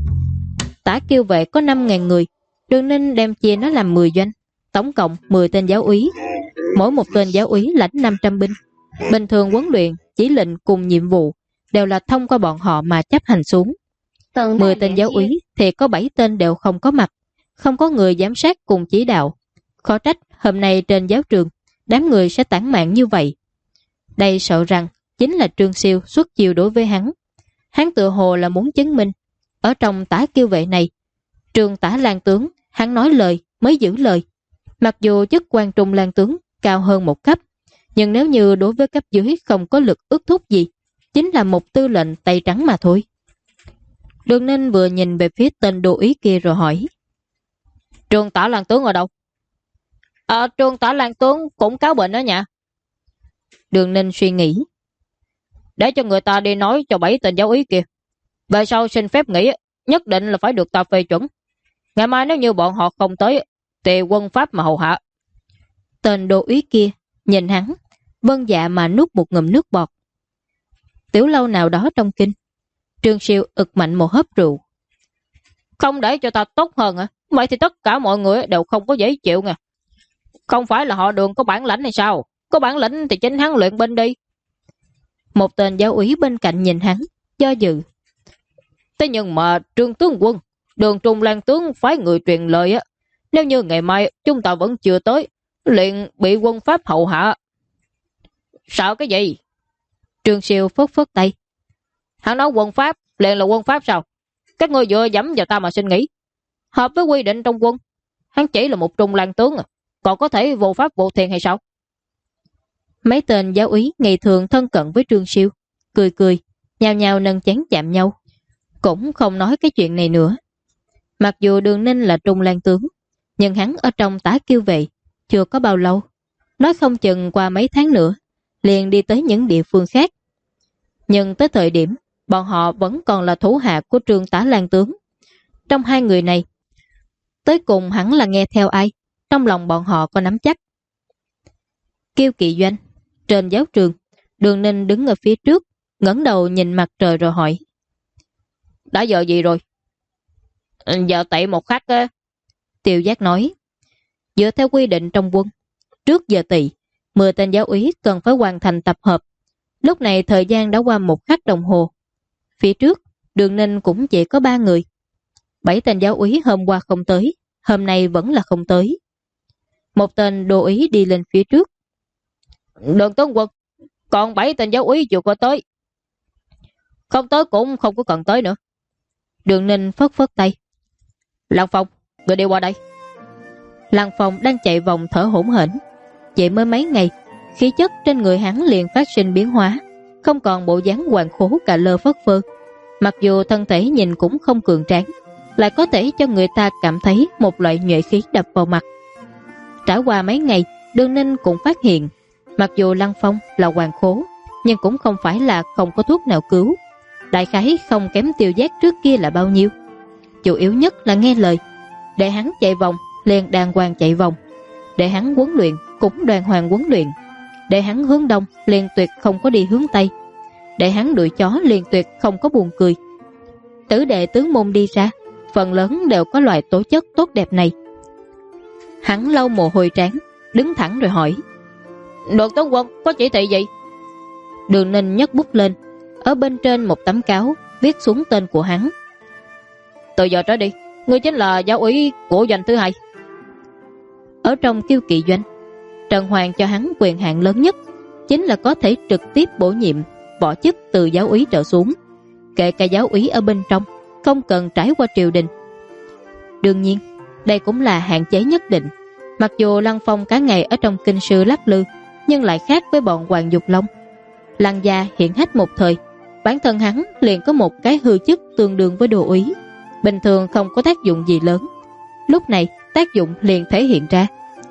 Tả Kiêu Vệ có 5.000 người, Đường Ninh đem chia nó làm 10 doanh, tổng cộng 10 tên giáo úy. Mỗi một tên giáo úy lãnh 500 binh. Bình thường huấn luyện, chỉ lệnh cùng nhiệm vụ đều là thông qua bọn họ mà chấp hành xuống. 10 tên giáo úy thì có 7 tên đều không có mặt, không có người giám sát cùng chỉ đạo. Khó trách hôm nay trên giáo trường đám người sẽ tản mạn như vậy. Đây sợ rằng chính là Trương Siêu xuất chiêu đối với hắn. Hắn tự hồ là muốn chứng minh ở trong Tả Kiêu Vệ này, Trương Tả Lang tướng hắn nói lời mới giữ lời. Mặc dù chức quan trung lang tướng cao hơn một cấp, nhưng nếu như đối với cấp dưới không có lực ước thúc gì, chính là một tư lệnh tay trắng mà thôi. Đường Ninh vừa nhìn về phía tên đô úy kia rồi hỏi: Trương Tả Lang tướng ở đâu? Trương Tả Lang tướng cũng cáo bệnh ở nhà. Đường Ninh suy nghĩ: Để cho người ta đi nói cho 7 tên giáo úy kia, về sau xin phép nghỉ nhất định là phải được ta phê chuẩn. Ngày mai nếu như bọn họ không tới thì quân Pháp mà hầu hạ. Tên đô úy kia nhìn hắn, vâng dạ mà nuốt một ngụm nước bọt. Tiểu lâu nào đó trong kinh, Trương Siêu ực mạnh một hớp rượu. Không để cho ta tốt hơn à? Vậy thì tất cả mọi người đều không có dễ chịu nha. Không phải là họ Đường có bản lãnh hay sao? Có bản lĩnh thì chính hắn luyện binh đi. Một tên giáo úy bên cạnh nhìn hắn, do dự. Thế nhưng mà Trương tướng quân, Đường Trung Lang tướng phái người truyền lời á, nếu như ngày mai chúng ta vẫn chưa tới, liền bị quân Pháp hậu hạ. Sợ cái gì? Trương Siêu phất phất tay. Hắn nói quân Pháp liền là quân Pháp sao? Các ngươi dựa dẫm vào ta mà xin nghỉ. Hợp với quy định trong quân, hắn chỉ là một Trung Lang tướng à, còn có thể vô pháp vô thiên hay sao? Mấy tên giáo úy ngày thường thân cận với Trương Siêu, cười cười, nhao nhao nâng chén chạm nhau, cũng không nói cái chuyện này nữa. Mặc dù Đường Ninh là Trung Lang tướng, nhưng hắn ở trong Tả Kiêu Vệ chưa có bao lâu, nói không chừng qua mấy tháng nữa liền đi tới những địa phương khác. Nhưng tới thời điểm bọn họ vẫn còn là thủ hạ của Trương Tả Lang tướng. Trong hai người này, tới cùng hẳn là nghe theo ai, trong lòng bọn họ có nắm chắc. Kiêu Kỵ doanh, trên giáo trường, Đường Ninh đứng ở phía trước, ngẩng đầu nhìn mặt trời rồi hỏi: Đã giờ gì rồi? Giờ tậy một khắc á. Tiêu Giác nói: Dựa theo quy định trong quân, trước giờ tỵ 10 tên giáo úy cần phải hoàn thành tập hợp. Lúc này thời gian đã qua 1 khắc đồng hồ. Phía trước Đường Ninh cũng chỉ có 3 người. 7 tên giáo úy hôm qua không tới, hôm nay vẫn là không tới. Một tên đô úy đi lên phía trước: Đường tướng quân, còn 7 tên giáo úy chưa có tới. Không tới cũng không có cần tới nữa. Đường Ninh phất phất tay: Lăng Phong, người đi qua đây. Lăng Phong đang chạy vòng thở hổn hển. Chỉ mới mấy ngày, khí chất trên người hắn liền phát sinh biến hóa, không còn bộ dáng hoàng khố cà lơ phất phơ. Mặc dù thân thể nhìn cũng không cường tráng, lại có thể cho người ta cảm thấy một loại nhuệ khí đập vào mặt. Trải qua mấy ngày, Đường Ninh cũng phát hiện, mặc dù Lăng Phong là hoàng khố, nhưng cũng không phải là không có thuốc nào cứu. Đại khái không kém Tiêu Giác trước kia là bao nhiêu. Chủ yếu nhất là nghe lời. Để hắn chạy vòng liền đàng hoàng chạy vòng, để hắn huấn luyện cũng đàng hoàng huấn luyện, để hắn hướng đông liền tuyệt không có đi hướng tây, để hắn đuổi chó liền tuyệt không có buồn cười. Tử đệ tướng môn đi ra, phần lớn đều có loại tố chất tốt đẹp này. Hắn lau mồ hôi trán, đứng thẳng rồi hỏi. Đường tướng quân có chỉ thị gì? Đường Ninh nhấc bút lên, ở bên trên một tấm cáo viết xuống tên của hắn. Từ giờ trở đi, ngươi chính là giáo úy của doanh thứ hai. Ở trong Kiêu Kỵ doanh, Trần Hoàng cho hắn quyền hạn lớn nhất, chính là có thể trực tiếp bổ nhiệm võ chức từ giáo úy trở xuống, kể cả giáo úy ở bên trong, không cần trải qua triều đình. Đương nhiên, đây cũng là hạn chế nhất định. Mặc dù Lăng Phong cả ngày ở trong kinh sư lắc lư, nhưng lại khác với bọn Hoàng Dục Long. Lăng gia hiện hách một thời, bản thân hắn liền có một cái hư chức tương đương với đô úy, bình thường không có tác dụng gì lớn. Lúc này tác dụng liền thể hiện ra.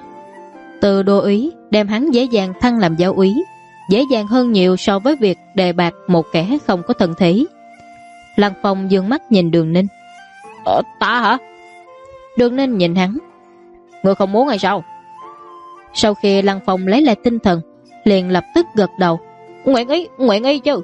Từ đô úy đem hắn dễ dàng thăng làm giáo úy, dễ dàng hơn nhiều so với việc đề bạt một kẻ không có thân thế. Lăng Phong dương mắt nhìn Đường Ninh. Ta hả? Đường Ninh nhìn hắn. Ngươi không muốn hay sao? Sau khi Lăng Phong lấy lại tinh thần, liền lập tức gật đầu. Nguyện ý chứ.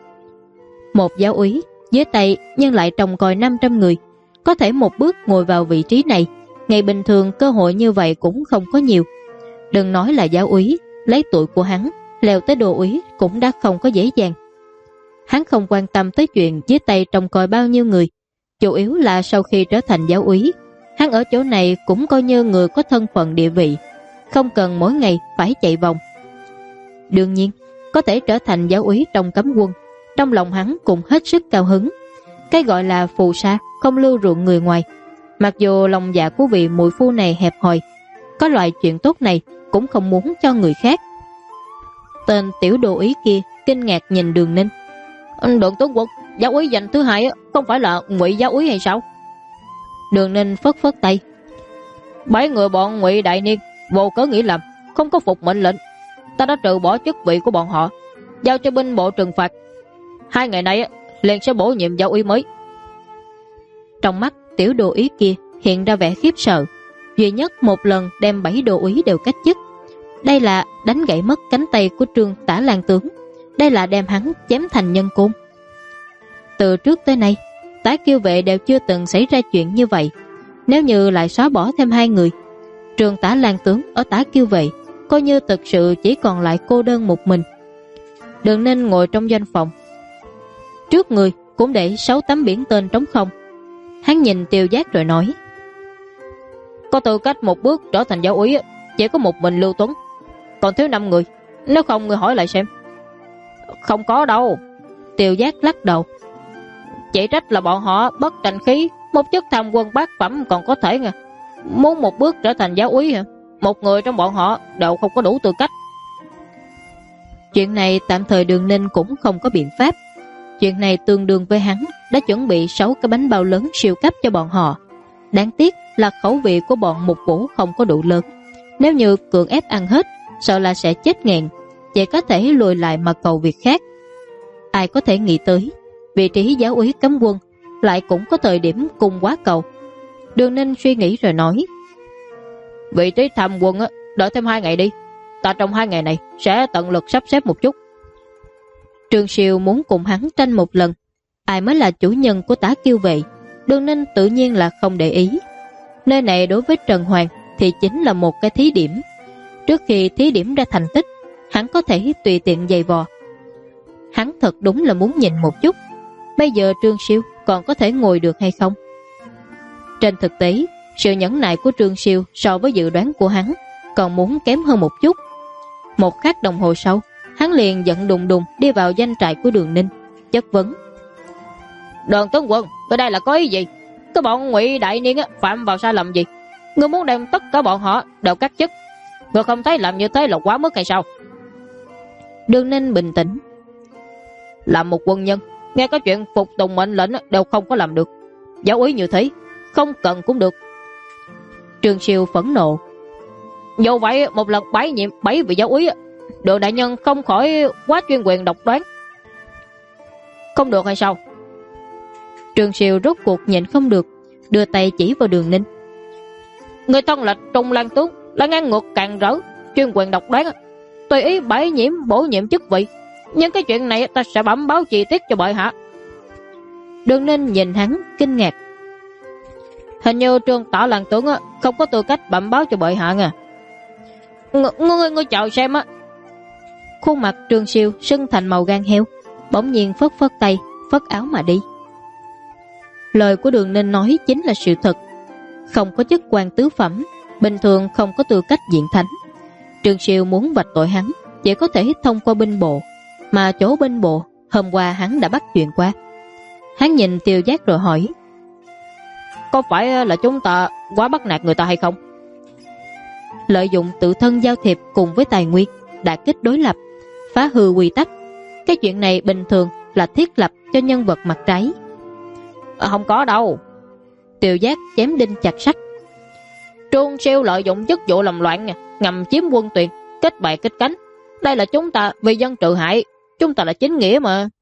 Một giáo úy dưới tay nhưng lại trông coi 500 người, có thể một bước ngồi vào vị trí này, ngày bình thường cơ hội như vậy cũng không có nhiều. Đừng nói là giáo úy, lấy tuổi của hắn leo tới đô úy cũng đã không có dễ dàng. Hắn không quan tâm tới chuyện dưới tay trông coi bao nhiêu người, chủ yếu là sau khi trở thành giáo úy, hắn ở chỗ này cũng coi như người có thân phận địa vị, không cần mỗi ngày phải chạy vòng. Đương nhiên, có thể trở thành giáo úy trong cấm quân, trong lòng hắn cũng hết sức cao hứng. Cái gọi là phù sa không lưu ruộng người ngoài. Mặc dù lòng dạ của vị muội phu này hẹp hòi, có loại chuyện tốt này cũng không muốn cho người khác. Tên tiểu đô úy kia kinh ngạc nhìn Đường Ninh. Đường tướng quân, giáo úy danh thứ hai không phải là Ngụy giáo úy hay sao? Đường Ninh phất phất tay. 7 người bọn Ngụy Đại Niên vô cớ nghỉ làm, không có phục mệnh lệnh, ta đã trừ bỏ chức vị của bọn họ, giao cho binh bộ trừng phạt. 2 ngày nay liền sẽ bổ nhiệm giáo úy mới. Trong mắt tiểu đô úy kia hiện ra vẻ khiếp sợ, duy nhất một lần đem 7 đô úy đều cách chức. Đây là đánh gãy mất cánh tay của Trương Tả Lang tướng, đây là đem hắn chém thành nhân côn. Từ trước tới nay, Tả Kiêu vệ đều chưa từng xảy ra chuyện như vậy. Nếu như lại xóa bỏ thêm 2 người, Trương Tả Lang tướng ở Tả Kiêu vệ coi như thực sự chỉ còn lại cô đơn một mình. Đường Ninh ngồi trong doanh phòng, trước người cũng để 6 tấm biển tên trống không. Hắn nhìn Tiêu Giác rồi nói. Có tư cách một bước trở thành giáo úy chỉ có một mình Lưu Tuấn, còn thiếu 5 người, nếu không người hỏi lại xem. Không có đâu. Tiêu Giác lắc đầu. Chỉ trách là bọn họ bất tranh khí, một chức tham quân bát phẩm còn có thể nha. Muốn một bước trở thành giáo úy hả? Một người trong bọn họ đều không có đủ tư cách. Chuyện này tạm thời Đường Ninh cũng không có biện pháp. Chuyện này tương đương với hắn đã chuẩn bị 6 cái bánh bao lớn siêu cấp cho bọn họ. Đáng tiếc là khẩu vị của bọn Mục Vũ không có đủ lớn. Nếu như cưỡng ép ăn hết, sợ là sẽ chết nghẹn, chỉ có thể lùi lại mà cầu việc khác. Ai có thể nghĩ tới vị trí giáo úy cấm quân lại cũng có thời điểm cùng quá cầu. Đường Ninh suy nghĩ rồi nói. Vị trí tham quân đợi thêm 2 ngày đi, ta trong 2 ngày này sẽ tận lực sắp xếp một chút. Trương Siêu muốn cùng hắn tranh một lần, ai mới là chủ nhân của Tả Kiêu vệ, Đường Ninh tự nhiên là không để ý. Nơi này đối với Trần Hoàng thì chính là một cái thí điểm. Trước khi thí điểm ra thành tích, hắn có thể tùy tiện giày vò. Hắn thật đúng là muốn nhìn một chút, bây giờ Trương Siêu còn có thể ngồi được hay không. Trên thực tế, sự nhẫn nại của Trương Siêu so với dự đoán của hắn còn muốn kém hơn một chút. Một khắc đồng hồ sau, hắn liền giận đùng đùng đi vào doanh trại của Đường Ninh, chất vấn. Đường tướng quân, ở đây là có ý gì? Cái bọn Ngụy Đại Niên phạm vào sai lầm gì? Ngươi muốn đem tất cả bọn họ đều cắt chức, ngươi không thấy làm như thế là quá mức hay sao? Đường Ninh bình tĩnh. Làm một quân nhân, nghe có chuyện phục tùng mệnh lệnh đều không có làm được, giáo úy như thế không cần cũng được. Trương Siêu phẫn nộ. Dù vậy một lần bãi nhiệm 7 vị giáo úy, Đường đại nhân không khỏi quá chuyên quyền độc đoán, không được hay sao? Trương Siêu rốt cuộc nhịn không được, đưa tay chỉ vào Đường Ninh. Người thân là Trung Lang tướng, là ngang ngược càng rỡ, chuyên quyền độc đoán, tùy ý bãi nhiệm bổ nhiệm chức vị. Nhưng cái chuyện này ta sẽ bẩm báo chi tiết cho bệ hạ. Đường Ninh nhìn hắn kinh ngạc. Hình như Trương Tả Lang tướng không có tư cách bẩm báo cho bệ hạ nha. Ngươi chờ xem á. Khuôn mặt Trương Siêu sưng thành màu gan heo, bỗng nhiên phất phất tay, phất áo mà đi. Lời của Đường Ninh nói chính là sự thật. Không có chức quan tứ phẩm, bình thường không có tư cách diện thánh. Trương Siêu muốn vạch tội hắn chỉ có thể thông qua binh bộ, mà chỗ binh bộ hôm qua hắn đã bắt chuyện qua. Hắn nhìn Tiêu Giác rồi hỏi: có phải là chúng ta quá bắt nạt người ta hay không? Lợi dụng tự thân giao thiệp cùng với tài nguyên, đả kích đối lập, phá hư quy tắc, cái chuyện này bình thường là thiết lập cho nhân vật mặt trái. Không có đâu. Tiêu Giác chém đinh chặt sắt. Trương Siêu lợi dụng chức vụ làm loạn, ngầm chiếm quân Tuyền, kết bè kết cánh. Đây là chúng ta vì dân trừ hại, chúng ta là chính nghĩa mà.